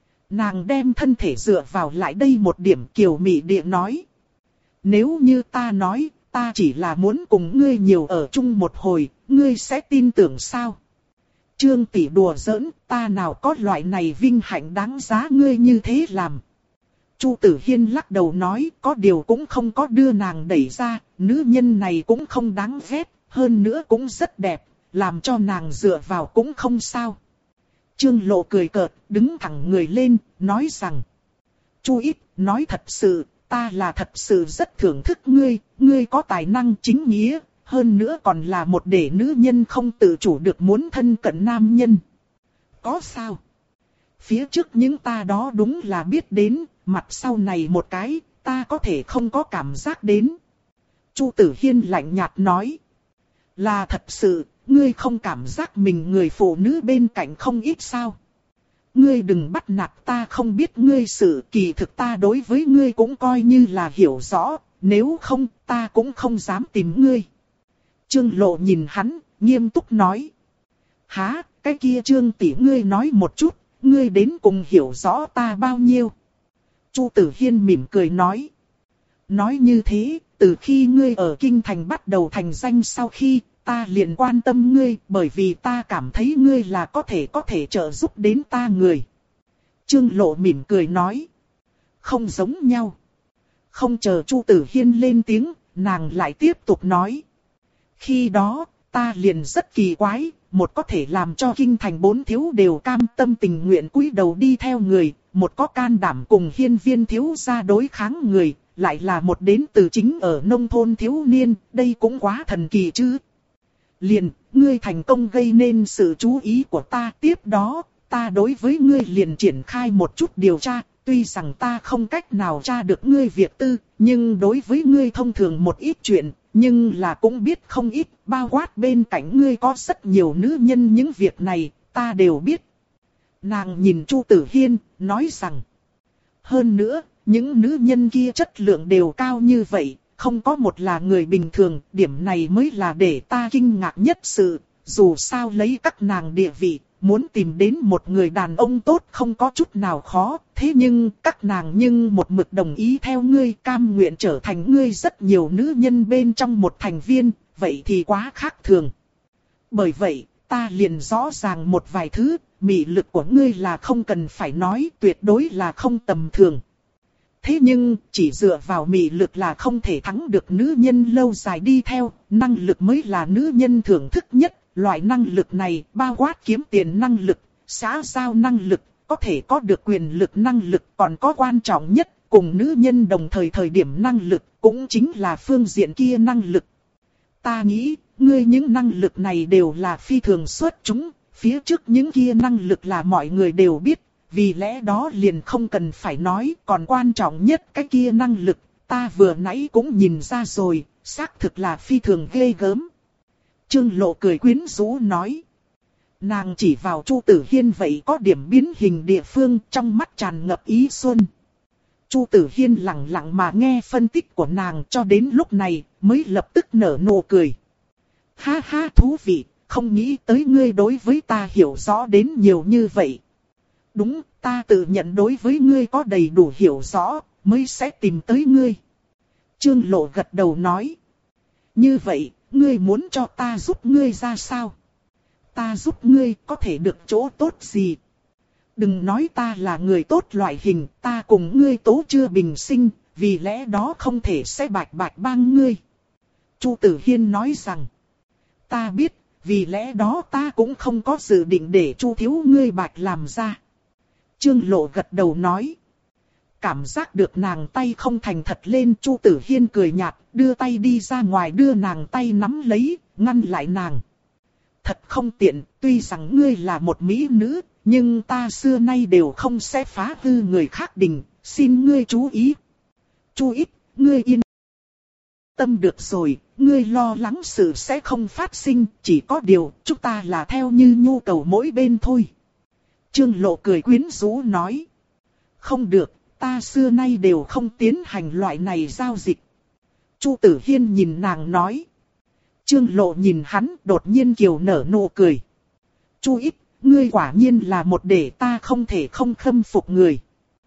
Nàng đem thân thể dựa vào lại đây một điểm kiều mị địa nói. Nếu như ta nói, ta chỉ là muốn cùng ngươi nhiều ở chung một hồi, ngươi sẽ tin tưởng sao? Trương tỷ đùa giỡn, ta nào có loại này vinh hạnh đáng giá ngươi như thế làm. Chu Tử Hiên lắc đầu nói, có điều cũng không có đưa nàng đẩy ra, nữ nhân này cũng không đáng ghét, hơn nữa cũng rất đẹp, làm cho nàng dựa vào cũng không sao. Trương Lộ cười cợt, đứng thẳng người lên, nói rằng. Chu ít, nói thật sự, ta là thật sự rất thưởng thức ngươi, ngươi có tài năng chính nghĩa, hơn nữa còn là một để nữ nhân không tự chủ được muốn thân cận nam nhân. Có sao? Phía trước những ta đó đúng là biết đến, mặt sau này một cái, ta có thể không có cảm giác đến. Chu Tử Hiên lạnh nhạt nói. Là thật sự, ngươi không cảm giác mình người phụ nữ bên cạnh không ít sao? Ngươi đừng bắt nạt ta, không biết ngươi sự, kỳ thực ta đối với ngươi cũng coi như là hiểu rõ, nếu không ta cũng không dám tìm ngươi. Trương Lộ nhìn hắn, nghiêm túc nói. Hả, cái kia Trương tỷ ngươi nói một chút, ngươi đến cùng hiểu rõ ta bao nhiêu? Chu Tử Hiên mỉm cười nói. Nói như thế, từ khi ngươi ở Kinh Thành bắt đầu thành danh sau khi, ta liền quan tâm ngươi, bởi vì ta cảm thấy ngươi là có thể có thể trợ giúp đến ta người. Trương Lộ mỉm cười nói. Không giống nhau. Không chờ Chu Tử Hiên lên tiếng, nàng lại tiếp tục nói. Khi đó, ta liền rất kỳ quái, một có thể làm cho Kinh Thành bốn thiếu đều cam tâm tình nguyện cúi đầu đi theo người, một có can đảm cùng Hiên Viên thiếu gia đối kháng người, lại là một đến từ chính ở nông thôn thiếu niên, đây cũng quá thần kỳ chứ. Liền, ngươi thành công gây nên sự chú ý của ta, tiếp đó, ta đối với ngươi liền triển khai một chút điều tra, tuy rằng ta không cách nào tra được ngươi việc tư, nhưng đối với ngươi thông thường một ít chuyện, nhưng là cũng biết không ít, bao quát bên cạnh ngươi có rất nhiều nữ nhân, những việc này, ta đều biết. Nàng nhìn Chu Tử Hiên, nói rằng, hơn nữa, những nữ nhân kia chất lượng đều cao như vậy, không có một là người bình thường, điểm này mới là để ta kinh ngạc nhất sự, dù sao lấy các nàng địa vị, muốn tìm đến một người đàn ông tốt không có chút nào khó, thế nhưng các nàng nhưng một mực đồng ý theo ngươi, cam nguyện trở thành ngươi rất nhiều nữ nhân bên trong một thành viên, vậy thì quá khác thường. Bởi vậy, ta liền rõ ràng một vài thứ, mị lực của ngươi là không cần phải nói, tuyệt đối là không tầm thường. Thế nhưng, chỉ dựa vào mị lực là không thể thắng được nữ nhân lâu dài đi theo, năng lực mới là nữ nhân thưởng thức nhất. Loại năng lực này bao quát kiếm tiền năng lực, xã giao năng lực, có thể có được quyền lực năng lực, còn có quan trọng nhất, cùng nữ nhân đồng thời thời điểm năng lực, cũng chính là phương diện kia năng lực. Ta nghĩ, ngươi những năng lực này đều là phi thường xuất chúng, phía trước những kia năng lực là mọi người đều biết, vì lẽ đó liền không cần phải nói, còn quan trọng nhất cái kia năng lực, ta vừa nãy cũng nhìn ra rồi, xác thực là phi thường ghê gớm. Trương Lộ cười quyến rũ nói. Nàng chỉ vào Chu Tử Hiên vậy có điểm biến hình địa phương, trong mắt tràn ngập ý xuân. Chu Tử Hiên lặng lặng mà nghe phân tích của nàng, cho đến lúc này mới lập tức nở nụ cười. Ha ha, thú vị, không nghĩ tới ngươi đối với ta hiểu rõ đến nhiều như vậy. Đúng, ta tự nhận đối với ngươi có đầy đủ hiểu rõ, mới sẽ tìm tới ngươi. Trương Lộ gật đầu nói. Như vậy, ngươi muốn cho ta giúp ngươi ra sao? Ta giúp ngươi có thể được chỗ tốt gì? Đừng nói ta là người tốt loại hình, ta cùng ngươi tố chưa bình sinh, vì lẽ đó không thể sẽ bạch bạch bang ngươi. Chu Tử Hiên nói rằng, ta biết, vì lẽ đó ta cũng không có dự định để Chu thiếu ngươi bạch làm ra. Trương Lộ gật đầu nói. Cảm giác được nàng tay không thành thật lên, Chu Tử Hiên cười nhạt, đưa tay đi ra ngoài đưa nàng tay nắm lấy, ngăn lại nàng. Thật không tiện, tuy rằng ngươi là một mỹ nữ, nhưng ta xưa nay đều không sẽ phá hư người khác đình, xin ngươi chú ý. Chú ý, ngươi yên tâm được rồi, ngươi lo lắng sự sẽ không phát sinh, chỉ có điều, chúng ta là theo như nhu cầu mỗi bên thôi. Trương Lộ cười quyến rũ nói. Không được, ta xưa nay đều không tiến hành loại này giao dịch. Chu Tử Hiên nhìn nàng nói. Trương Lộ nhìn hắn đột nhiên kiều nở nụ cười. Chu ít, ngươi quả nhiên là một để ta không thể không khâm phục người.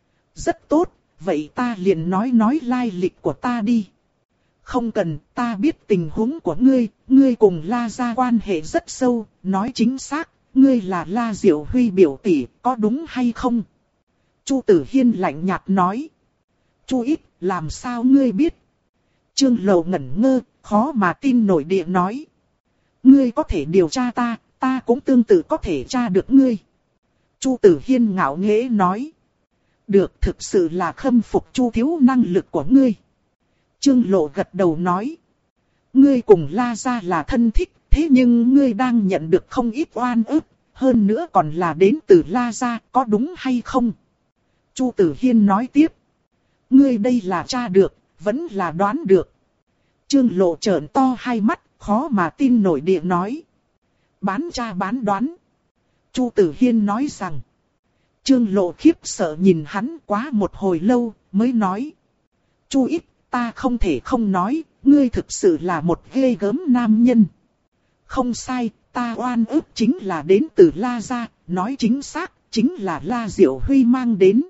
Rất tốt, vậy ta liền nói nói lai lịch của ta đi. Không cần, ta biết tình huống của ngươi, ngươi cùng La gia quan hệ rất sâu, nói chính xác, ngươi là La Diệu Huy biểu tỷ, có đúng hay không? Chu Tử Hiên lạnh nhạt nói. Chu ít, làm sao ngươi biết? Trương Lộ ngẩn ngơ, khó mà tin nổi địa nói. Ngươi có thể điều tra ta, ta cũng tương tự có thể tra được ngươi. Chu Tử Hiên ngạo nghễ nói. Được, thực sự là khâm phục Chu thiếu năng lực của ngươi. Trương Lộ gật đầu nói. Ngươi cùng La gia là thân thích, thế nhưng ngươi đang nhận được không ít oan ức, hơn nữa còn là đến từ La gia, có đúng hay không? Chu Tử Hiên nói tiếp. Ngươi đây là tra được, vẫn là đoán được. Trương Lộ trợn to hai mắt, khó mà tin nổi địa nói. Bán tra bán đoán. Chu Tử Hiên nói rằng. Trương Lộ khiếp sợ nhìn hắn quá một hồi lâu, mới nói. Chu ít, ta không thể không nói, ngươi thực sự là một ghê gớm nam nhân. Không sai, ta oan ức chính là đến từ La gia, nói chính xác, chính là La Diệu Huy mang đến.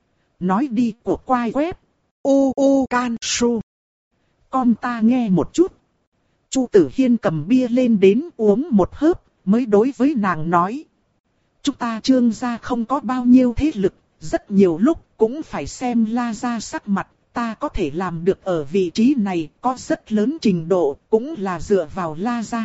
Nói đi của quai web. U U Can Su. Con ta nghe một chút. Chu Tử Hiên cầm bia lên đến uống một hớp, mới đối với nàng nói. Chúng ta Trương gia không có bao nhiêu thế lực, rất nhiều lúc cũng phải xem La gia sắc mặt. Ta có thể làm được ở vị trí này có rất lớn trình độ, cũng là dựa vào La gia.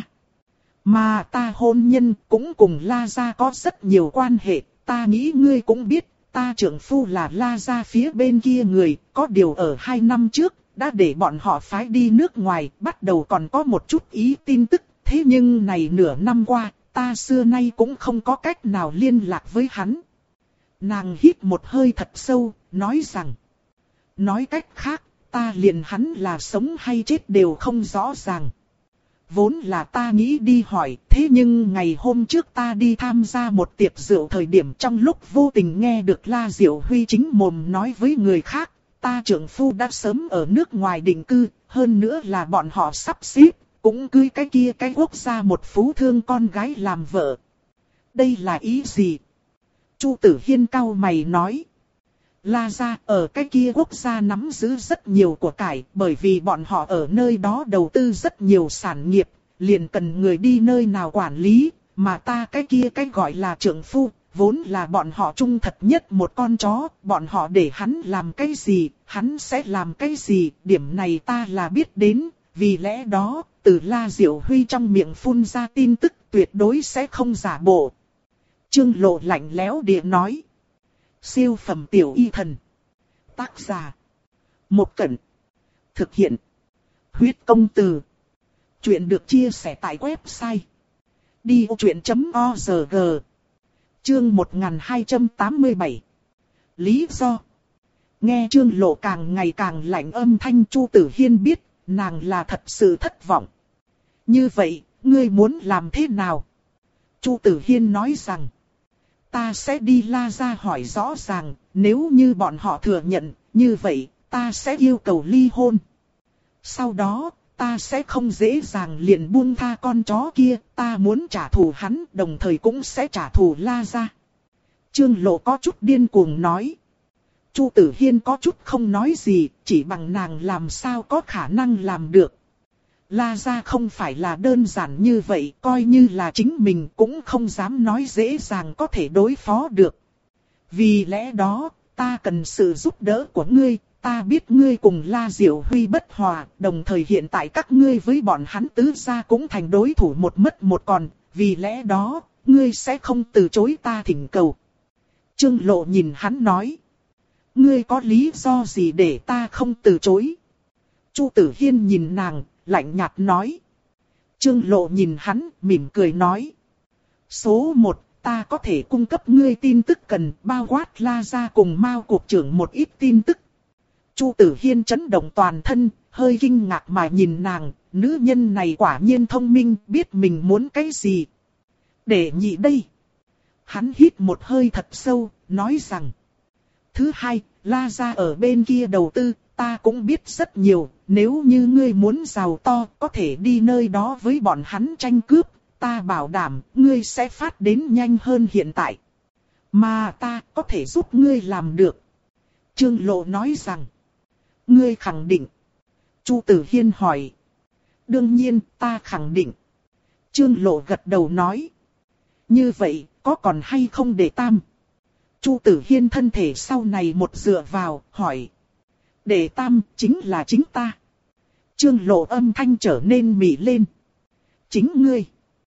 Mà ta hôn nhân cũng cùng La gia có rất nhiều quan hệ, ta nghĩ ngươi cũng biết, ta trưởng phu là La gia phía bên kia người, có điều ở hai năm trước, đã để bọn họ phái đi nước ngoài, bắt đầu còn có một chút ý tin tức, thế nhưng này nửa năm qua, ta xưa nay cũng không có cách nào liên lạc với hắn. Nàng hít một hơi thật sâu, nói rằng, nói cách khác, ta liền hắn là sống hay chết đều không rõ ràng. Vốn là ta nghĩ đi hỏi, thế nhưng ngày hôm trước ta đi tham gia một tiệc rượu thời điểm trong lúc vô tình nghe được La Diệu Huy chính mồm nói với người khác, ta trưởng phu đã sớm ở nước ngoài định cư, hơn nữa là bọn họ sắp xếp, cũng cưới cái kia cái quốc gia một phú thương con gái làm vợ. Đây là ý gì? Chu Tử Hiên cau mày nói. La gia ở cái kia quốc gia nắm giữ rất nhiều của cải, bởi vì bọn họ ở nơi đó đầu tư rất nhiều sản nghiệp, liền cần người đi nơi nào quản lý, mà ta cái kia cái gọi là trưởng phu, vốn là bọn họ trung thật nhất một con chó, bọn họ để hắn làm cái gì, hắn sẽ làm cái gì, điểm này ta là biết đến, vì lẽ đó, từ La Diệu Huy trong miệng phun ra tin tức tuyệt đối sẽ không giả bộ. Trương Lộ lạnh lẽo địa nói. Siêu phẩm tiểu y thần. Tác giả. Một Cẩn. Thực hiện. Huyết công từ. Chuyện được chia sẻ tại website. đi ô chuyện chấm org. Chương một nghìn hai trăm tám mươi bảy. Lý do. Nghe Trương Lộ càng ngày càng lạnh âm thanh, Chu Tử Hiên biết, nàng là thật sự thất vọng. Như vậy, ngươi muốn làm thế nào? Chu Tử Hiên nói rằng. Ta sẽ đi La gia hỏi rõ ràng, nếu như bọn họ thừa nhận, như vậy, ta sẽ yêu cầu ly hôn. Sau đó, ta sẽ không dễ dàng liền buông tha con chó kia, ta muốn trả thù hắn, đồng thời cũng sẽ trả thù La gia. Trương Lộ có chút điên cuồng nói. Chu Tử Hiên có chút không nói gì, chỉ bằng nàng làm sao có khả năng làm được. La gia không phải là đơn giản như vậy, coi như là chính mình cũng không dám nói dễ dàng có thể đối phó được. Vì lẽ đó, ta cần sự giúp đỡ của ngươi, ta biết ngươi cùng La Diệu Huy bất hòa, đồng thời hiện tại các ngươi với bọn hắn tứ gia cũng thành đối thủ một mất một còn, vì lẽ đó, ngươi sẽ không từ chối ta thỉnh cầu. Trương Lộ nhìn hắn nói. Ngươi có lý do gì để ta không từ chối? Chu Tử Hiên nhìn nàng, lạnh nhạt nói. Trương Lộ nhìn hắn, mỉm cười nói. Số một, ta có thể cung cấp ngươi tin tức cần, bao quát La gia cùng Mao cục trưởng một ít tin tức. Chu Tử Hiên chấn động toàn thân, hơi kinh ngạc mà nhìn nàng, nữ nhân này quả nhiên thông minh, biết mình muốn cái gì. Để nhị đây. Hắn hít một hơi thật sâu, nói rằng. Thứ hai, La gia ở bên kia đầu tư, ta cũng biết rất nhiều, nếu như ngươi muốn giàu to, có thể đi nơi đó với bọn hắn tranh cướp, ta bảo đảm, ngươi sẽ phát đến nhanh hơn hiện tại. Mà ta có thể giúp ngươi làm được. Trương Lộ nói rằng. Ngươi khẳng định. Chu Tử Hiên hỏi. Đương nhiên, ta khẳng định. Trương Lộ gật đầu nói. Như vậy, có còn hay không để tam? Chu Tử Hiên thân thể sau này một dựa vào, hỏi. Để tam, chính là chính ta. Trương Lộ âm thanh trở nên mị lên. Chính ngươi.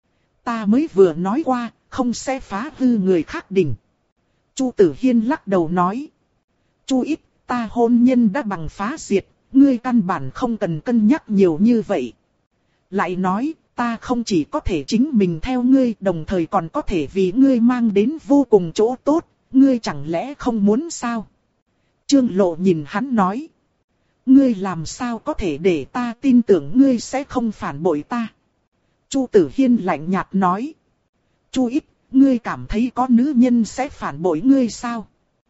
Ta mới vừa nói qua, không sẽ phá hư người khác đình. Chu Tử Hiên lắc đầu nói. Chu ít, ta hôn nhân đã bằng phá diệt, ngươi căn bản không cần cân nhắc nhiều như vậy. Lại nói, ta không chỉ có thể chính mình theo ngươi, đồng thời còn có thể vì ngươi mang đến vô cùng chỗ tốt, ngươi chẳng lẽ không muốn sao? Trương Lộ nhìn hắn nói. Ngươi làm sao có thể để ta tin tưởng ngươi sẽ không phản bội ta? Chu Tử Hiên lạnh nhạt nói. Chu ít, ngươi cảm thấy có nữ nhân sẽ phản bội ngươi sao?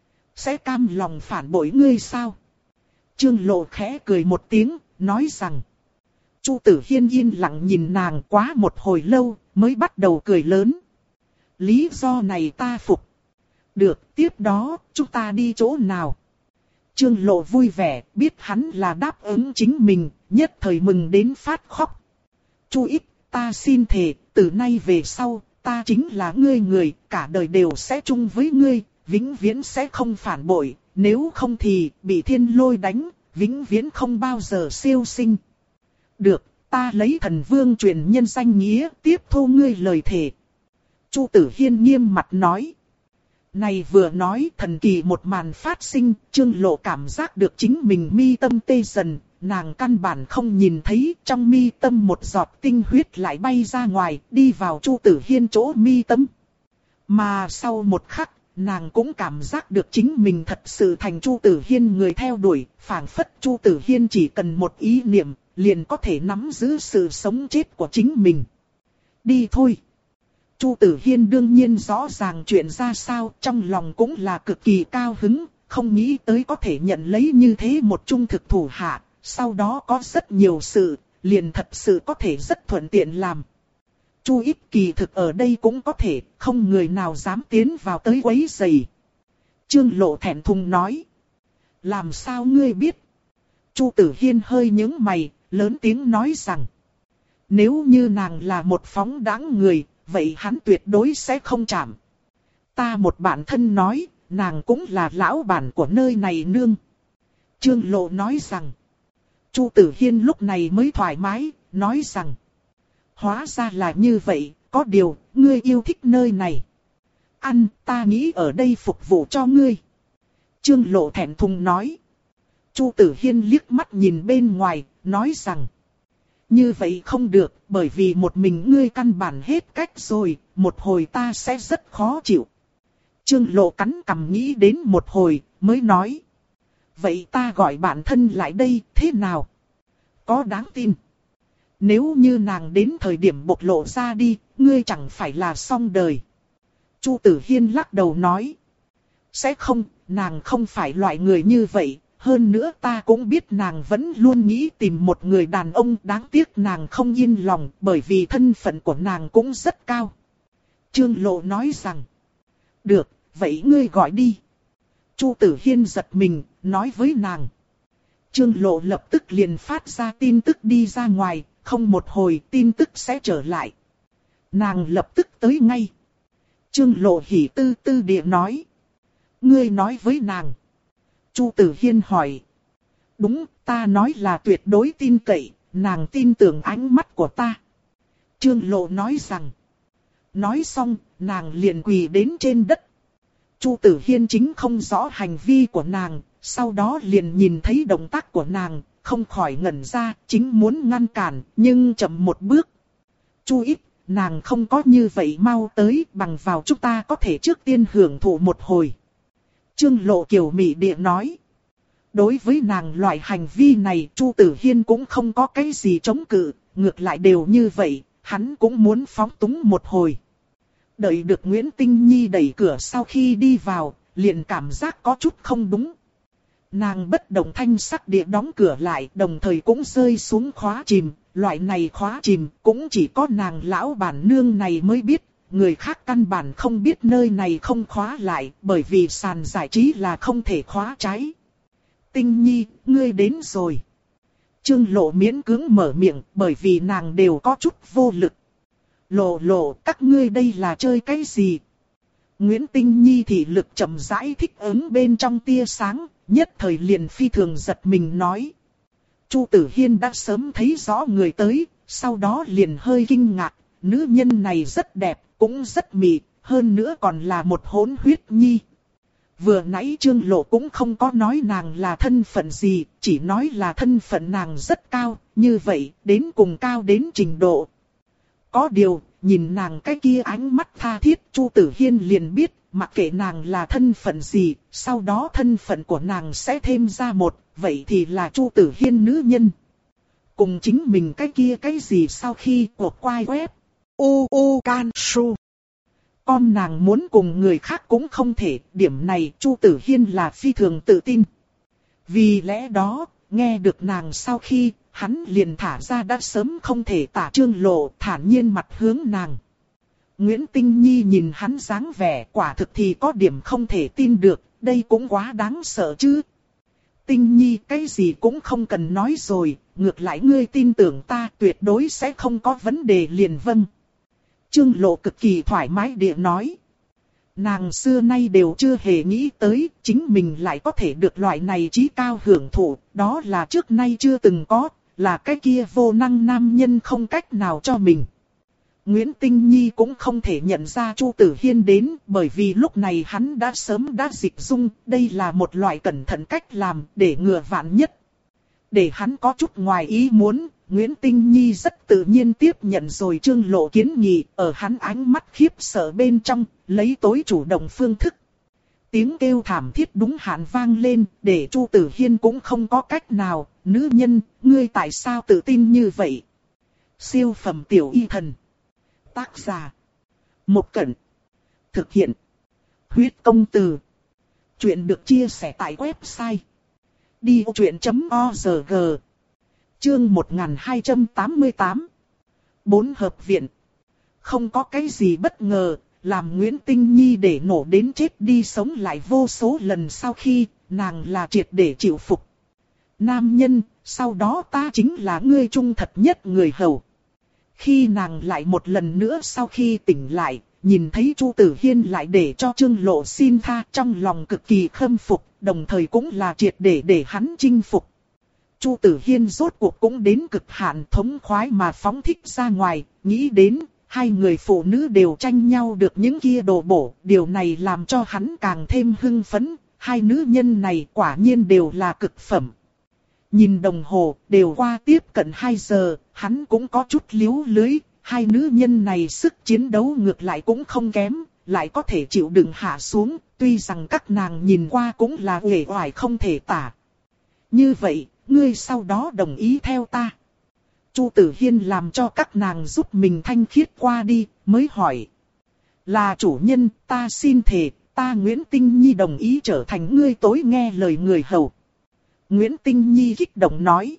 Sẽ cam lòng phản bội ngươi sao? Trương Lộ khẽ cười một tiếng, nói rằng. Chu Tử Hiên yên lặng nhìn nàng quá một hồi lâu, mới bắt đầu cười lớn. Lý do này ta phục. Được, tiếp đó, chúng ta đi chỗ nào? Trương Lộ vui vẻ, biết hắn là đáp ứng chính mình, nhất thời mừng đến phát khóc. Chu ít, ta xin thề, từ nay về sau, ta chính là ngươi người, cả đời đều sẽ chung với ngươi, vĩnh viễn sẽ không phản bội, nếu không thì bị thiên lôi đánh, vĩnh viễn không bao giờ siêu sinh. Được, ta lấy thần vương truyền nhân danh nghĩa, tiếp thu ngươi lời thề. Chu Tử Hiên nghiêm mặt nói. Này vừa nói thần kỳ một màn phát sinh, Trương Lộ cảm giác được chính mình mi tâm tê dần, nàng căn bản không nhìn thấy trong mi tâm một giọt tinh huyết lại bay ra ngoài, đi vào Chu Tử Hiên chỗ mi tâm. Mà sau một khắc, nàng cũng cảm giác được chính mình thật sự thành Chu Tử Hiên người theo đuổi, phảng phất Chu Tử Hiên chỉ cần một ý niệm, liền có thể nắm giữ sự sống chết của chính mình. Đi thôi. Chu Tử Hiên đương nhiên rõ ràng chuyện ra sao, trong lòng cũng là cực kỳ cao hứng, không nghĩ tới có thể nhận lấy như thế một trung thực thủ hạ, sau đó có rất nhiều sự, liền thật sự có thể rất thuận tiện làm. Chu ít kỳ thực ở đây cũng có thể, không người nào dám tiến vào tới quấy rầy. Trương Lộ thẹn thùng nói. Làm sao ngươi biết? Chu Tử Hiên hơi nhướng mày, lớn tiếng nói rằng. Nếu như nàng là một phóng đãng người, vậy hắn tuyệt đối sẽ không chạm. Ta một bạn thân nói, nàng cũng là lão bản của nơi này nương. Trương Lộ nói rằng. Chu Tử Hiên lúc này mới thoải mái, nói rằng. Hóa ra là như vậy, có điều, ngươi yêu thích nơi này. Ăn, ta nghĩ ở đây phục vụ cho ngươi. Trương Lộ thẹn thùng nói. Chu Tử Hiên liếc mắt nhìn bên ngoài, nói rằng. Như vậy không được, bởi vì một mình ngươi căn bản hết cách rồi, một hồi ta sẽ rất khó chịu. Trương Lộ cắn cằm nghĩ đến một hồi, mới nói. Vậy ta gọi bạn thân lại đây, thế nào? Có đáng tin. Nếu như nàng đến thời điểm bộc lộ ra đi, ngươi chẳng phải là xong đời. Chu Tử Hiên lắc đầu nói. Sẽ không, nàng không phải loại người như vậy. Hơn nữa ta cũng biết nàng vẫn luôn nghĩ tìm một người đàn ông, đáng tiếc nàng không yên lòng bởi vì thân phận của nàng cũng rất cao. Trương Lộ nói rằng. Được, vậy ngươi gọi đi. Chu Tử Hiên giật mình, nói với nàng. Trương Lộ lập tức liền phát ra tin tức đi ra ngoài, không một hồi tin tức sẽ trở lại. Nàng lập tức tới ngay. Trương Lộ hỉ tư tư địa nói. Ngươi nói với nàng. Chu Tử Hiên hỏi. Đúng, ta nói là tuyệt đối tin cậy, nàng tin tưởng ánh mắt của ta. Trương Lộ nói rằng. Nói xong, nàng liền quỳ đến trên đất. Chu Tử Hiên chính không rõ hành vi của nàng, sau đó liền nhìn thấy động tác của nàng, không khỏi ngẩn ra, chính muốn ngăn cản, nhưng chậm một bước. Chu ít, nàng không có như vậy mau tới, bằng vào chúng ta có thể trước tiên hưởng thụ một hồi. Trương Lộ kiều mị địa nói. Đối với nàng loại hành vi này, Chu Tử Hiên cũng không có cái gì chống cự, ngược lại đều như vậy, hắn cũng muốn phóng túng một hồi. Đợi được Nguyễn Tinh Nhi đẩy cửa sau khi đi vào, liền cảm giác có chút không đúng. Nàng bất động thanh sắc địa đóng cửa lại, đồng thời cũng rơi xuống khóa chìm. Loại này khóa chìm cũng chỉ có nàng lão bản nương này mới biết, người khác căn bản không biết nơi này không khóa lại, bởi vì sàn giải trí là không thể khóa trái. Tinh Nhi, ngươi đến rồi. Trương Lộ miễn cưỡng mở miệng, bởi vì nàng đều có chút vô lực. Lộ lộ, các ngươi đây là chơi cái gì? Nguyễn Tinh Nhi thị lực chậm rãi thích ứng bên trong tia sáng, nhất thời liền phi thường giật mình nói. Chu Tử Hiên đã sớm thấy rõ người tới, sau đó liền hơi kinh ngạc, nữ nhân này rất đẹp, cũng rất mị, hơn nữa còn là một hỗn huyết nhi. Vừa nãy Trương Lộ cũng không có nói nàng là thân phận gì, chỉ nói là thân phận nàng rất cao, như vậy, đến cùng cao đến trình độ. Có điều, nhìn nàng cái kia ánh mắt tha thiết, Chu Tử Hiên liền biết, mặc kệ nàng là thân phận gì, sau đó thân phận của nàng sẽ thêm ra một, vậy thì là Chu Tử Hiên nữ nhân. Cùng chính mình cái kia cái gì sau khi cuộc quay web, u u can su. Con nàng muốn cùng người khác cũng không thể, điểm này Chu Tử Hiên là phi thường tự tin. Vì lẽ đó, nghe được nàng sau khi, hắn liền thả ra đã sớm không thể tả Trương Lộ, thản nhiên mặt hướng nàng. Nguyễn Tinh Nhi nhìn hắn dáng vẻ, quả thực thì có điểm không thể tin được, đây cũng quá đáng sợ chứ. Tinh Nhi, cái gì cũng không cần nói rồi, ngược lại ngươi tin tưởng ta tuyệt đối sẽ không có vấn đề liền vâng. Trương Lộ cực kỳ thoải mái địa nói. Nàng xưa nay đều chưa hề nghĩ tới, chính mình lại có thể được loại này trí cao hưởng thụ, đó là trước nay chưa từng có, là cái kia vô năng nam nhân không cách nào cho mình. Nguyễn Tinh Nhi cũng không thể nhận ra Chu Tử Hiên đến, bởi vì lúc này hắn đã sớm đã dịch dung, đây là một loại cẩn thận cách làm để ngừa vạn nhất. Để hắn có chút ngoài ý muốn, Nguyễn Tinh Nhi rất tự nhiên tiếp nhận rồi Trương Lộ kiến nghị, ở hắn ánh mắt khiếp sợ bên trong, lấy tối chủ động phương thức. Tiếng kêu thảm thiết đúng hạn vang lên, để Chu Tử Hiên cũng không có cách nào, nữ nhân, ngươi tại sao tự tin như vậy? Siêu phẩm tiểu y thần. Tác giả. Một Cẩn. Thực hiện. Huyết công từ. Chuyện được chia sẻ tại website. đi ô chuyện chấm org. Chương một nghìn hai trăm tám mươi tám. Bốn hợp viện. Không có cái gì bất ngờ, làm Nguyễn Tinh Nhi để nổ đến chết đi sống lại vô số lần sau khi, nàng là triệt để chịu phục. Nam nhân, sau đó ta chính là ngươi trung thật nhất người hầu. Khi nàng lại một lần nữa sau khi tỉnh lại, nhìn thấy Chu Tử Hiên lại để cho Trương Lộ xin tha, trong lòng cực kỳ khâm phục, đồng thời cũng là triệt để để hắn chinh phục. Chu Tử Hiên rốt cuộc cũng đến cực hạn thống khoái mà phóng thích ra ngoài, nghĩ đến, hai người phụ nữ đều tranh nhau được những kia đồ bổ, điều này làm cho hắn càng thêm hưng phấn, hai nữ nhân này quả nhiên đều là cực phẩm. Nhìn đồng hồ, đều qua tiếp cận hai giờ, hắn cũng có chút liếu lưới, hai nữ nhân này sức chiến đấu ngược lại cũng không kém, lại có thể chịu đựng hạ xuống, tuy rằng các nàng nhìn qua cũng là uể oải không thể tả. Như vậy, ngươi sau đó đồng ý theo ta. Chu Tử Hiên làm cho các nàng giúp mình thanh khiết qua đi, mới hỏi. Là chủ nhân, ta xin thề, ta Nguyễn Tinh Nhi đồng ý trở thành ngươi tối nghe lời người hầu. Nguyễn Tinh Nhi kích động nói.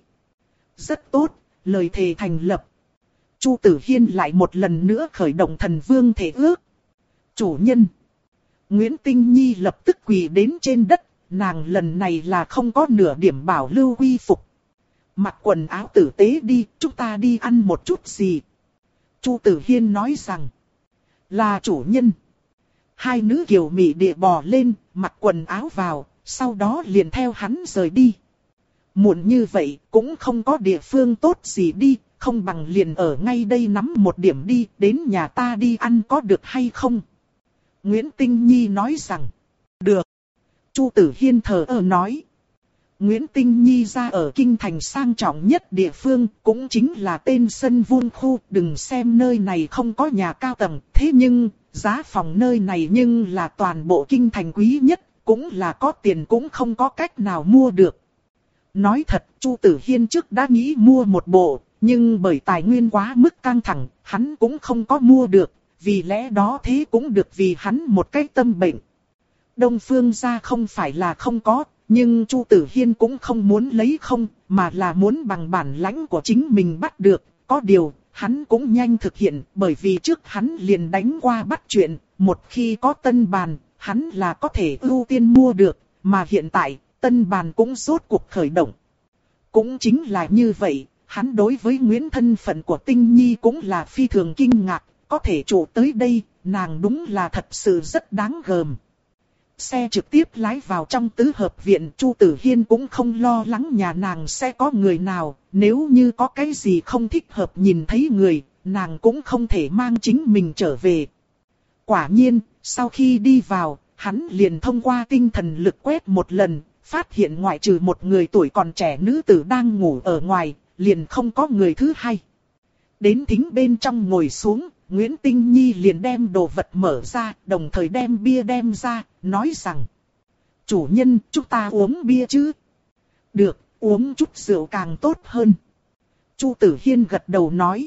Rất tốt, lời thề thành lập. Chu Tử Hiên lại một lần nữa khởi động thần vương thể ước. Chủ nhân. Nguyễn Tinh Nhi lập tức quỳ đến trên đất, nàng lần này là không có nửa điểm bảo lưu quy phục. Mặc quần áo tử tế đi, chúng ta đi ăn một chút gì. Chu Tử Hiên nói rằng. Là chủ nhân. Hai nữ kiều mị địa bò lên, mặc quần áo vào, sau đó liền theo hắn rời đi. Muộn như vậy cũng không có địa phương tốt gì đi, không bằng liền ở ngay đây nắm một điểm đi, đến nhà ta đi ăn có được hay không? Nguyễn Tinh Nhi nói rằng, được. Chu Tử Hiên thờ ơ nói. Nguyễn Tinh Nhi ra ở kinh thành sang trọng nhất địa phương, cũng chính là tên sân vuông khu. Đừng xem nơi này không có nhà cao tầng, thế nhưng giá phòng nơi này nhưng là toàn bộ kinh thành quý nhất, cũng là có tiền cũng không có cách nào mua được. Nói thật, Chu Tử Hiên trước đã nghĩ mua một bộ, nhưng bởi tài nguyên quá mức căng thẳng, hắn cũng không có mua được, vì lẽ đó thế cũng được vì hắn một cái tâm bệnh. Đông Phương gia không phải là không có, nhưng Chu Tử Hiên cũng không muốn lấy không, mà là muốn bằng bản lãnh của chính mình bắt được. Có điều, hắn cũng nhanh thực hiện, bởi vì trước hắn liền đánh qua bắt chuyện, một khi có tân bàn, hắn là có thể ưu tiên mua được, mà hiện tại, tân bàn cũng rốt cuộc khởi động. Cũng chính là như vậy, hắn đối với Nguyễn thân phận của Tinh Nhi cũng là phi thường kinh ngạc, có thể trụ tới đây, nàng đúng là thật sự rất đáng gờm. Xe trực tiếp lái vào trong tứ hợp viện, Chu Tử Hiên cũng không lo lắng nhà nàng sẽ có người nào, nếu như có cái gì không thích hợp nhìn thấy người, nàng cũng không thể mang chính mình trở về. Quả nhiên, sau khi đi vào, hắn liền thông qua tinh thần lực quét một lần, phát hiện ngoại trừ một người tuổi còn trẻ nữ tử đang ngủ ở ngoài, liền không có người thứ hai. Đến thính bên trong ngồi xuống, Nguyễn Tinh Nhi liền đem đồ vật mở ra, đồng thời đem bia đem ra, nói rằng: chủ nhân, chúng ta uống bia chứ? Được, uống chút rượu càng tốt hơn. Chu Tử Hiên gật đầu nói.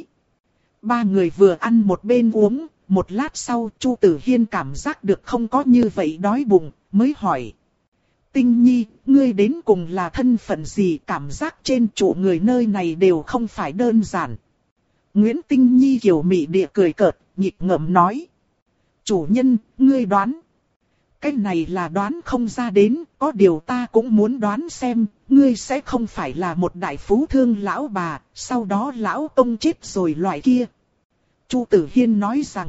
Ba người vừa ăn một bên uống, một lát sau Chu Tử Hiên cảm giác được không có như vậy đói bụng, mới hỏi: Tinh Nhi, ngươi đến cùng là thân phận gì? Cảm giác trên chủ người nơi này đều không phải đơn giản. Nguyễn Tinh Nhi kiều mị địa cười cợt, nhịp ngợm nói: chủ nhân, ngươi đoán. Cái này là đoán không ra đến, có điều ta cũng muốn đoán xem, ngươi sẽ không phải là một đại phú thương lão bà, sau đó lão công chết rồi loại kia. Chu Tử Hiên nói rằng: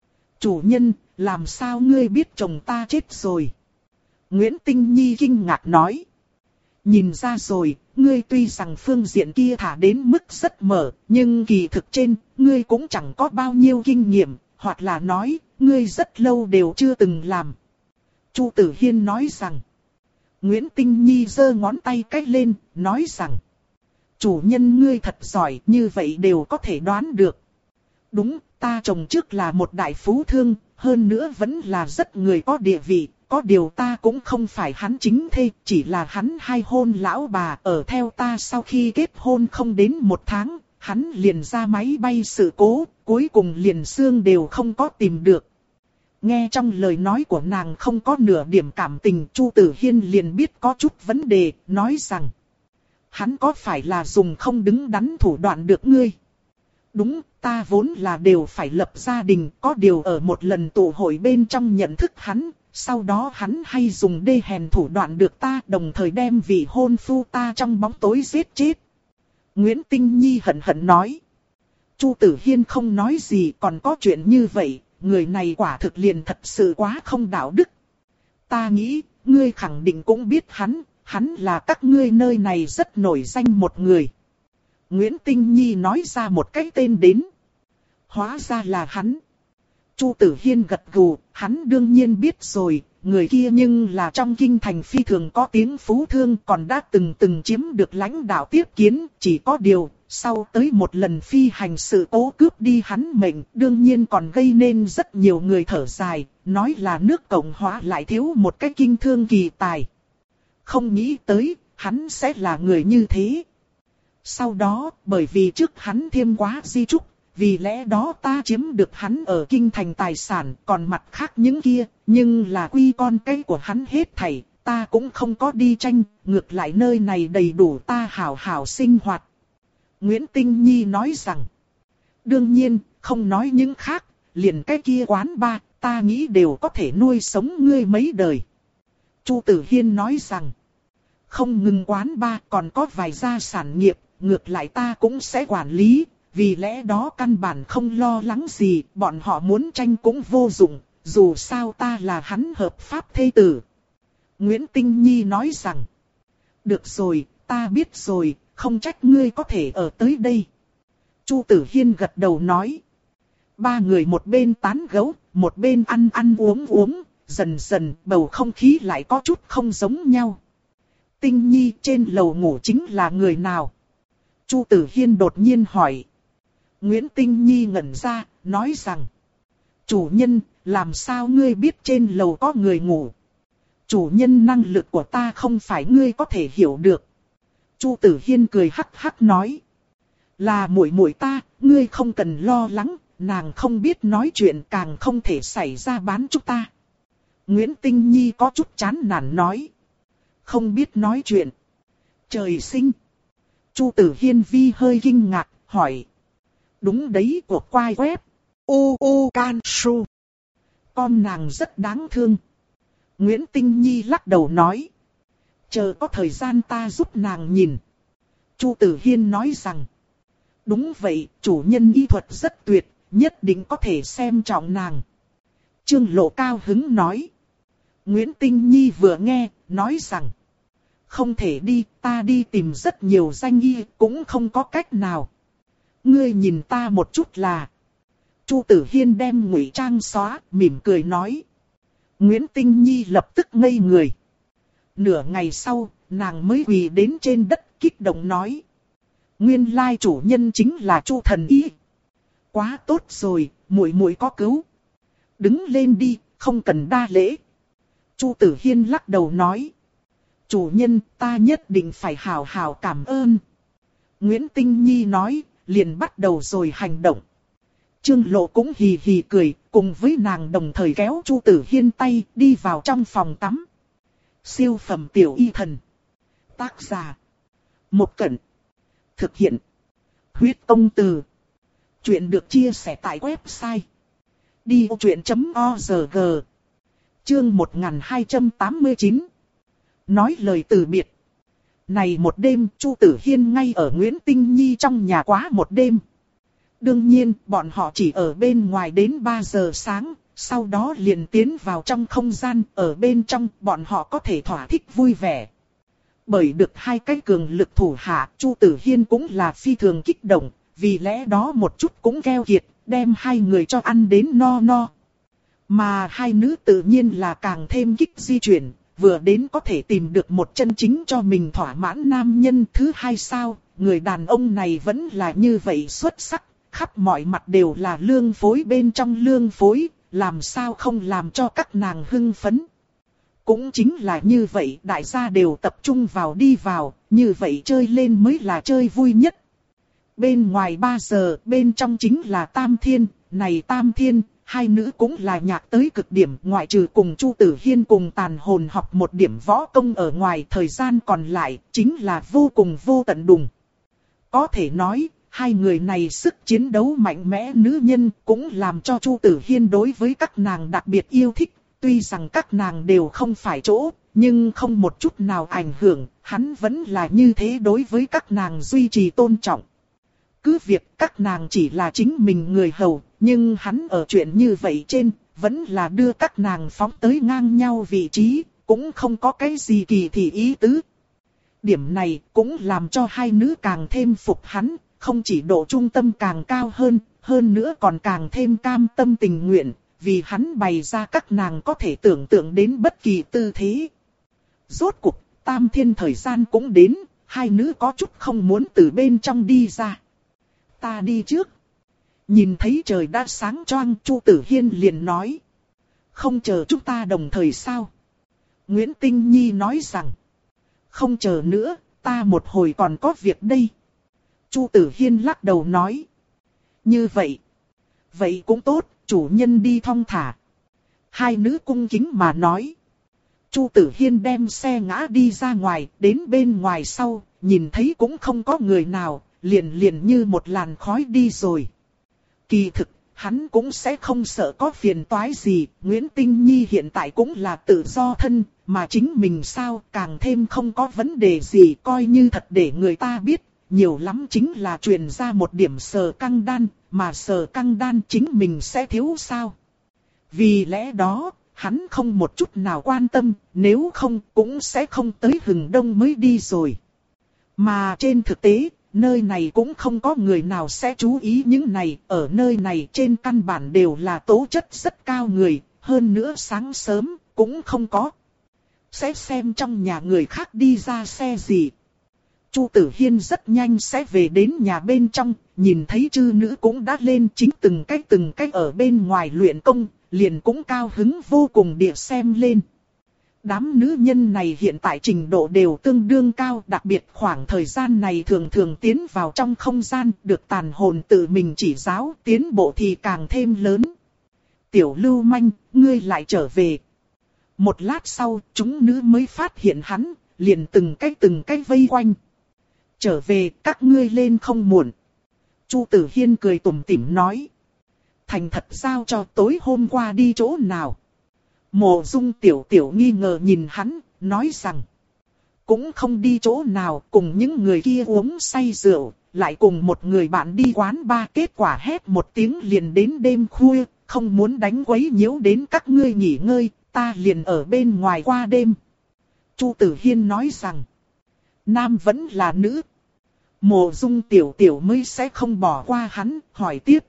chủ nhân, làm sao ngươi biết chồng ta chết rồi? Nguyễn Tinh Nhi kinh ngạc nói: nhìn ra rồi, ngươi tuy rằng phương diện kia thả đến mức rất mở, nhưng kỳ thực trên, ngươi cũng chẳng có bao nhiêu kinh nghiệm, hoặc là nói, ngươi rất lâu đều chưa từng làm. Chu Tử Hiên nói rằng. Nguyễn Tinh Nhi giơ ngón tay cách lên, nói rằng: chủ nhân ngươi thật giỏi, như vậy đều có thể đoán được. Đúng, ta chồng trước là một đại phú thương, hơn nữa vẫn là rất người có địa vị. Có điều ta cũng không phải hắn chính thê, chỉ là hắn hai hôn lão bà. Ở theo ta sau khi kết hôn không đến một tháng, hắn liền ra máy bay sự cố, cuối cùng liền xương đều không có tìm được. Nghe trong lời nói của nàng không có nửa điểm cảm tình, Chu Tử Hiên liền biết có chút vấn đề, nói rằng: hắn có phải là dùng không đứng đắn thủ đoạn được ngươi? Đúng, ta vốn là đều phải lập gia đình, có điều ở một lần tụ hội bên trong nhận thức hắn. Sau đó hắn hay dùng đê hèn thủ đoạn được ta, đồng thời đem vị hôn phu ta trong bóng tối giết chết. Nguyễn Tinh Nhi hận hận nói. Chu Tử Hiên không nói gì, còn có chuyện như vậy, người này quả thực liền thật sự quá không đạo đức. Ta nghĩ, ngươi khẳng định cũng biết hắn, hắn là các ngươi nơi này rất nổi danh một người. Nguyễn Tinh Nhi nói ra một cái tên đến. Hóa ra là hắn. Chu Tử Hiên gật gù, hắn đương nhiên biết rồi, người kia nhưng là trong kinh thành phi thường có tiếng phú thương, còn đã từng từng chiếm được lãnh đạo tiếp kiến, chỉ có điều, sau tới một lần phi hành sự cố cướp đi hắn mệnh, đương nhiên còn gây nên rất nhiều người thở dài, nói là nước Cộng Hòa lại thiếu một cái kinh thương kỳ tài. Không nghĩ tới, hắn sẽ là người như thế. Sau đó, bởi vì trước hắn thêm quá di trúc, vì lẽ đó ta chiếm được hắn ở kinh thành tài sản, còn mặt khác những kia, nhưng là quy con cái của hắn hết thảy, ta cũng không có đi tranh, ngược lại nơi này đầy đủ ta hảo hảo sinh hoạt. Nguyễn Tinh Nhi nói rằng, đương nhiên, không nói những khác, liền cái kia quán bar, ta nghĩ đều có thể nuôi sống ngươi mấy đời. Chu Tử Hiên nói rằng, không ngừng quán bar còn có vài gia sản nghiệp, ngược lại ta cũng sẽ quản lý. Vì lẽ đó căn bản không lo lắng gì, bọn họ muốn tranh cũng vô dụng, dù sao ta là hắn hợp pháp thê tử. Nguyễn Tinh Nhi nói rằng, được rồi, ta biết rồi, không trách ngươi có thể ở tới đây. Chu Tử Hiên gật đầu nói. Ba người một bên tán gẫu, một bên ăn ăn uống uống, dần dần bầu không khí lại có chút không giống nhau. Tinh Nhi, trên lầu ngủ chính là người nào? Chu Tử Hiên đột nhiên hỏi. Nguyễn Tinh Nhi ngẩn ra, nói rằng, chủ nhân, làm sao ngươi biết trên lầu có người ngủ? Chủ nhân, năng lực của ta không phải ngươi có thể hiểu được. Chu Tử Hiên cười hắc hắc nói. Là muội muội ta, ngươi không cần lo lắng, nàng không biết nói chuyện, càng không thể xảy ra bán chúng ta. Nguyễn Tinh Nhi có chút chán nản nói. Không biết nói chuyện. Trời sinh. Chu Tử Hiên vi hơi kinh ngạc, hỏi. Đúng đấy, của quai web. U U Can Su. Con nàng rất đáng thương. Nguyễn Tinh Nhi lắc đầu nói. Chờ có thời gian ta giúp nàng nhìn. Chu Tử Hiên nói rằng. Đúng vậy, chủ nhân y thuật rất tuyệt, nhất định có thể xem trọng nàng. Trương Lộ cao hứng nói. Nguyễn Tinh Nhi vừa nghe, nói rằng. Không thể đi, ta đi tìm rất nhiều danh y, cũng không có cách nào. Ngươi nhìn ta một chút là. Chu Tử Hiên đem ngụy trang xóa, mỉm cười nói. Nguyễn Tinh Nhi lập tức ngây người. Nửa ngày sau, nàng mới quỳ đến trên đất kích động nói. Nguyên lai chủ nhân chính là Chu thần y. Quá tốt rồi, muội muội có cứu. Đứng lên đi, không cần đa lễ. Chu Tử Hiên lắc đầu nói. Chủ nhân, ta nhất định phải hào hào cảm ơn. Nguyễn Tinh Nhi nói, liền bắt đầu rồi hành động. Trương Lộ cũng hì hì cười, cùng với nàng đồng thời kéo Chu Tử Hiên tay đi vào trong phòng tắm. Siêu phẩm tiểu y thần. Tác giả. Một Cẩn. Thực hiện. Huyết Công Từ. Chuyện được chia sẻ tại website. đi vô chuyện chấm org. Chương một nghìn hai trăm tám mươi chín. Nói lời từ biệt. Này một đêm, Chu Tử Hiên ngay ở Nguyễn Tinh Nhi trong nhà quá một đêm. Đương nhiên, bọn họ chỉ ở bên ngoài đến ba giờ sáng, sau đó liền tiến vào trong không gian, ở bên trong bọn họ có thể thỏa thích vui vẻ. Bởi được hai cái cường lực thủ hạ, Chu Tử Hiên cũng là phi thường kích động, vì lẽ đó một chút cũng keo kiệt, đem hai người cho ăn đến no no. Mà hai nữ tự nhiên là càng thêm kích di chuyển, vừa đến có thể tìm được một chân chính cho mình thỏa mãn nam nhân. Thứ hai sao, người đàn ông này vẫn là như vậy xuất sắc, khắp mọi mặt đều là lương phối bên trong lương phối, làm sao không làm cho các nàng hưng phấn. Cũng chính là như vậy, đại gia đều tập trung vào đi vào, như vậy chơi lên mới là chơi vui nhất. Bên ngoài ba giờ, bên trong chính là Tam Thiên, này Tam Thiên, hai nữ cũng là nhạc tới cực điểm, ngoại trừ cùng Chu Tử Hiên cùng tàn hồn học một điểm võ công ở ngoài, thời gian còn lại, chính là vô cùng vô tận đùng. Có thể nói, hai người này sức chiến đấu mạnh mẽ nữ nhân cũng làm cho Chu Tử Hiên đối với các nàng đặc biệt yêu thích. Tuy rằng các nàng đều không phải chỗ, nhưng không một chút nào ảnh hưởng, hắn vẫn là như thế đối với các nàng duy trì tôn trọng. Cứ việc các nàng chỉ là chính mình người hầu, nhưng hắn ở chuyện như vậy trên, vẫn là đưa các nàng phóng tới ngang nhau vị trí, cũng không có cái gì kỳ thị ý tứ. Điểm này cũng làm cho hai nữ càng thêm phục hắn, không chỉ độ trung tâm càng cao hơn, hơn nữa còn càng thêm cam tâm tình nguyện. Vì hắn bày ra các nàng có thể tưởng tượng đến bất kỳ tư thế. Rốt cuộc, Tam Thiên thời gian cũng đến, hai nữ có chút không muốn từ bên trong đi ra. Ta đi trước. Nhìn thấy trời đã sáng choang, Chu Tử Hiên liền nói. Không chờ chúng ta đồng thời sao? Nguyễn Tinh Nhi nói rằng. Không chờ nữa, ta một hồi còn có việc đây. Chu Tử Hiên lắc đầu nói. Như vậy. Vậy cũng tốt. Chủ nhân đi thong thả. Hai nữ cung kính mà nói. Chu Tử Hiên đem xe ngã đi ra ngoài, đến bên ngoài sau, nhìn thấy cũng không có người nào, liền liền như một làn khói đi rồi. Kỳ thực, hắn cũng sẽ không sợ có phiền toái gì, Nguyễn Tinh Nhi hiện tại cũng là tự do thân, mà chính mình sao càng thêm không có vấn đề gì, coi như thật để người ta biết. Nhiều lắm chính là truyền ra một điểm sờ căng đan, mà sờ căng đan chính mình sẽ thiếu sao. Vì lẽ đó, hắn không một chút nào quan tâm, nếu không cũng sẽ không tới Hừng Đông mới đi rồi. Mà trên thực tế, nơi này cũng không có người nào sẽ chú ý những này, ở nơi này trên căn bản đều là tố chất rất cao người, hơn nữa sáng sớm, cũng không có. Sẽ xem trong nhà người khác đi ra xe gì. Chu Tử Hiên rất nhanh sẽ về đến nhà bên trong, nhìn thấy chư nữ cũng đã lên chính từng cách từng cách ở bên ngoài luyện công, liền cũng cao hứng vô cùng địa xem lên. Đám nữ nhân này hiện tại trình độ đều tương đương cao, đặc biệt khoảng thời gian này thường thường tiến vào trong không gian, được tàn hồn tự mình chỉ giáo, tiến bộ thì càng thêm lớn. Tiểu Lưu Manh, ngươi lại trở về. Một lát sau, chúng nữ mới phát hiện hắn, liền từng cách từng cách vây quanh. Trở về, các ngươi lên không muộn. Chu Tử Hiên cười tủm tỉm nói. Thành thật giao cho tối hôm qua đi chỗ nào. Mộ Dung tiểu tiểu nghi ngờ nhìn hắn, nói rằng. Cũng không đi chỗ nào, cùng những người kia uống say rượu, lại cùng một người bạn đi quán bar, kết quả hét một tiếng liền đến đêm khuya, không muốn đánh quấy nhiễu đến các ngươi nghỉ ngơi, ta liền ở bên ngoài qua đêm. Chu Tử Hiên nói rằng. Nam vẫn là nữ. Mộ Dung tiểu tiểu mới sẽ không bỏ qua hắn, hỏi tiếp.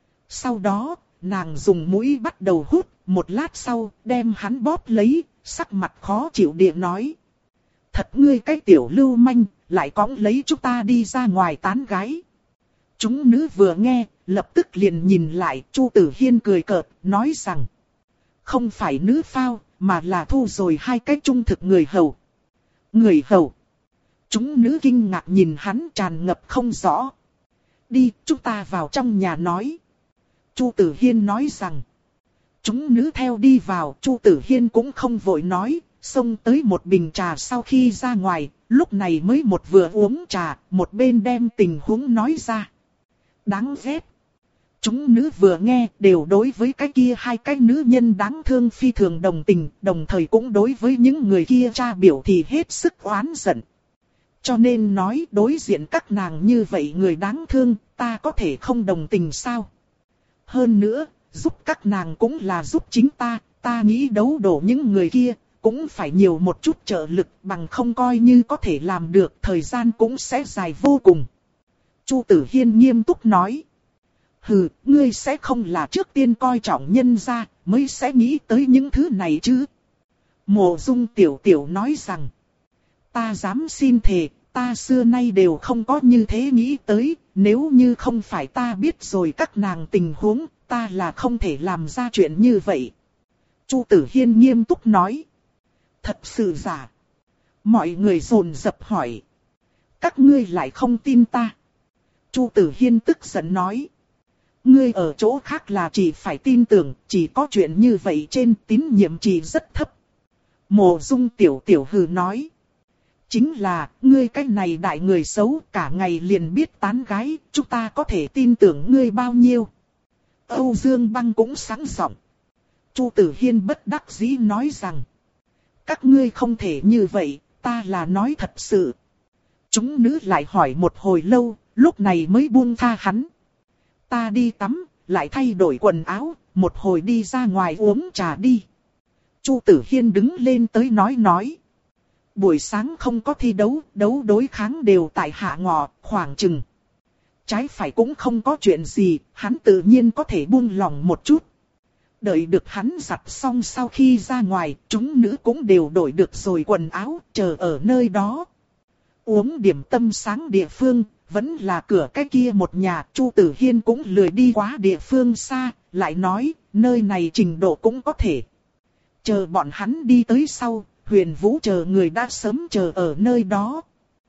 Sau đó, nàng dùng mũi bắt đầu hút, một lát sau, đem hắn bóp lấy, sắc mặt khó chịu địa nói. Thật ngươi cái tiểu lưu manh, lại cõng lấy chúng ta đi ra ngoài tán gái. Chúng nữ vừa nghe, lập tức liền nhìn lại, Chu Tử Hiên cười cợt, nói rằng. Không phải nữ phao, mà là thu rồi hai cái trung thực người hầu. Người hầu. Chúng nữ kinh ngạc nhìn hắn tràn ngập không rõ. Đi, chúng ta vào trong nhà nói. Chu Tử Hiên nói rằng. Chúng nữ theo đi vào, Chu Tử Hiên cũng không vội nói, xông tới một bình trà sau khi ra ngoài, lúc này mới một vừa uống trà, một bên đem tình huống nói ra. Đáng ghét. Chúng nữ vừa nghe đều đối với cái kia hai cái nữ nhân đáng thương phi thường đồng tình, đồng thời cũng đối với những người kia tra biểu thì hết sức oán giận. Cho nên nói đối diện các nàng như vậy người đáng thương, ta có thể không đồng tình sao? Hơn nữa, giúp các nàng cũng là giúp chính ta, ta nghĩ đấu đổ những người kia, cũng phải nhiều một chút trợ lực, bằng không coi như có thể làm được, thời gian cũng sẽ dài vô cùng. Chu Tử Hiên nghiêm túc nói. Hừ, ngươi sẽ không là trước tiên coi trọng nhân gia, mới sẽ nghĩ tới những thứ này chứ? Mộ Dung tiểu tiểu nói rằng. Ta dám xin thề, ta xưa nay đều không có như thế nghĩ tới, nếu như không phải ta biết rồi các nàng tình huống, ta là không thể làm ra chuyện như vậy. Chu Tử Hiên nghiêm túc nói. Thật sự giả. Mọi người dồn dập hỏi. Các ngươi lại không tin ta. Chu Tử Hiên tức giận nói. Ngươi ở chỗ khác là chỉ phải tin tưởng, chỉ có chuyện như vậy trên tín nhiệm chỉ rất thấp. Mộ Dung tiểu tiểu hừ nói. Chính là, ngươi cái này đại người xấu, cả ngày liền biết tán gái, chúng ta có thể tin tưởng ngươi bao nhiêu. Âu Dương Băng cũng sáng giọng. Chu Tử Hiên bất đắc dĩ nói rằng. Các ngươi không thể như vậy, ta là nói thật sự. Chúng nữ lại hỏi một hồi lâu, lúc này mới buông tha hắn. Ta đi tắm, lại thay đổi quần áo, một hồi đi ra ngoài uống trà đi. Chu Tử Hiên đứng lên tới nói nói. Buổi sáng không có thi đấu, đấu đối kháng đều tại hạ ngọ, khoảng chừng. Trái phải cũng không có chuyện gì, hắn tự nhiên có thể buông lòng một chút. Đợi được hắn giặt xong sau khi ra ngoài, chúng nữ cũng đều đổi được rồi quần áo, chờ ở nơi đó. Uống điểm tâm sáng địa phương, vẫn là cửa cái kia một nhà, Chu Tử Hiên cũng lười đi quá địa phương xa, lại nói, nơi này trình độ cũng có thể. Chờ bọn hắn đi tới sau, Huyền Vũ chờ người đã sớm chờ ở nơi đó.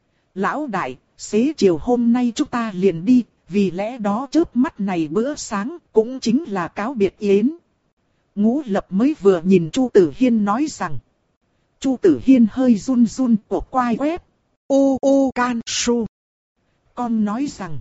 Lão đại, xế chiều hôm nay chúng ta liền đi, vì lẽ đó chớp mắt này bữa sáng cũng chính là cáo biệt yến. Ngũ Lập mới vừa nhìn Chu Tử Hiên nói rằng. Chu Tử Hiên hơi run run của quai quép. Ô ô can su. Con nói rằng.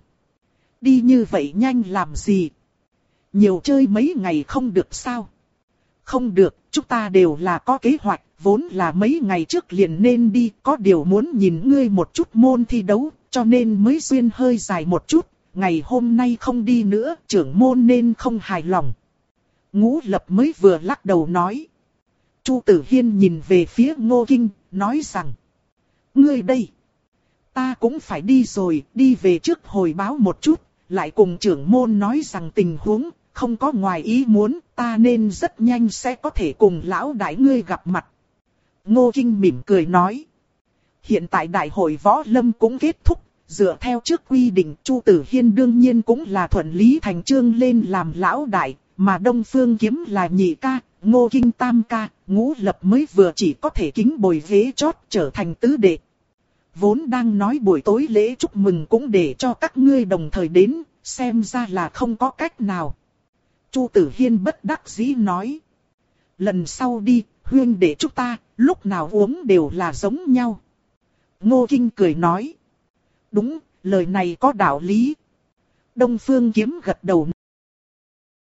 Đi như vậy nhanh làm gì? Nhiều chơi mấy ngày không được sao? Không được, chúng ta đều là có kế hoạch, vốn là mấy ngày trước liền nên đi, có điều muốn nhìn ngươi một chút môn thi đấu, cho nên mới xuyên hơi dài một chút, ngày hôm nay không đi nữa, trưởng môn nên không hài lòng. Ngũ Lập mới vừa lắc đầu nói. Chu Tử Hiên nhìn về phía Ngô Kinh, nói rằng. Ngươi đây. Ta cũng phải đi rồi, đi về trước hồi báo một chút, lại cùng trưởng môn nói rằng tình huống, không có ngoài ý muốn, ta nên rất nhanh sẽ có thể cùng lão đại ngươi gặp mặt. Ngô Kinh mỉm cười nói. Hiện tại đại hội võ lâm cũng kết thúc, dựa theo trước quy định Chu Tử Hiên đương nhiên cũng là thuận lý thành chương lên làm lão đại, mà Đông Phương Kiếm là nhị ca, Ngô Kinh tam ca, Ngũ Lập mới vừa chỉ có thể kính bồi ghế chót trở thành tứ đệ. Vốn đang nói buổi tối lễ chúc mừng cũng để cho các ngươi đồng thời đến, xem ra là không có cách nào. Chu Tử Hiên bất đắc dĩ nói. Lần sau đi, huynh đệ chúng ta, lúc nào uống đều là giống nhau. Ngô Kinh cười nói. Đúng, lời này có đạo lý. Đông Phương Kiếm gật đầu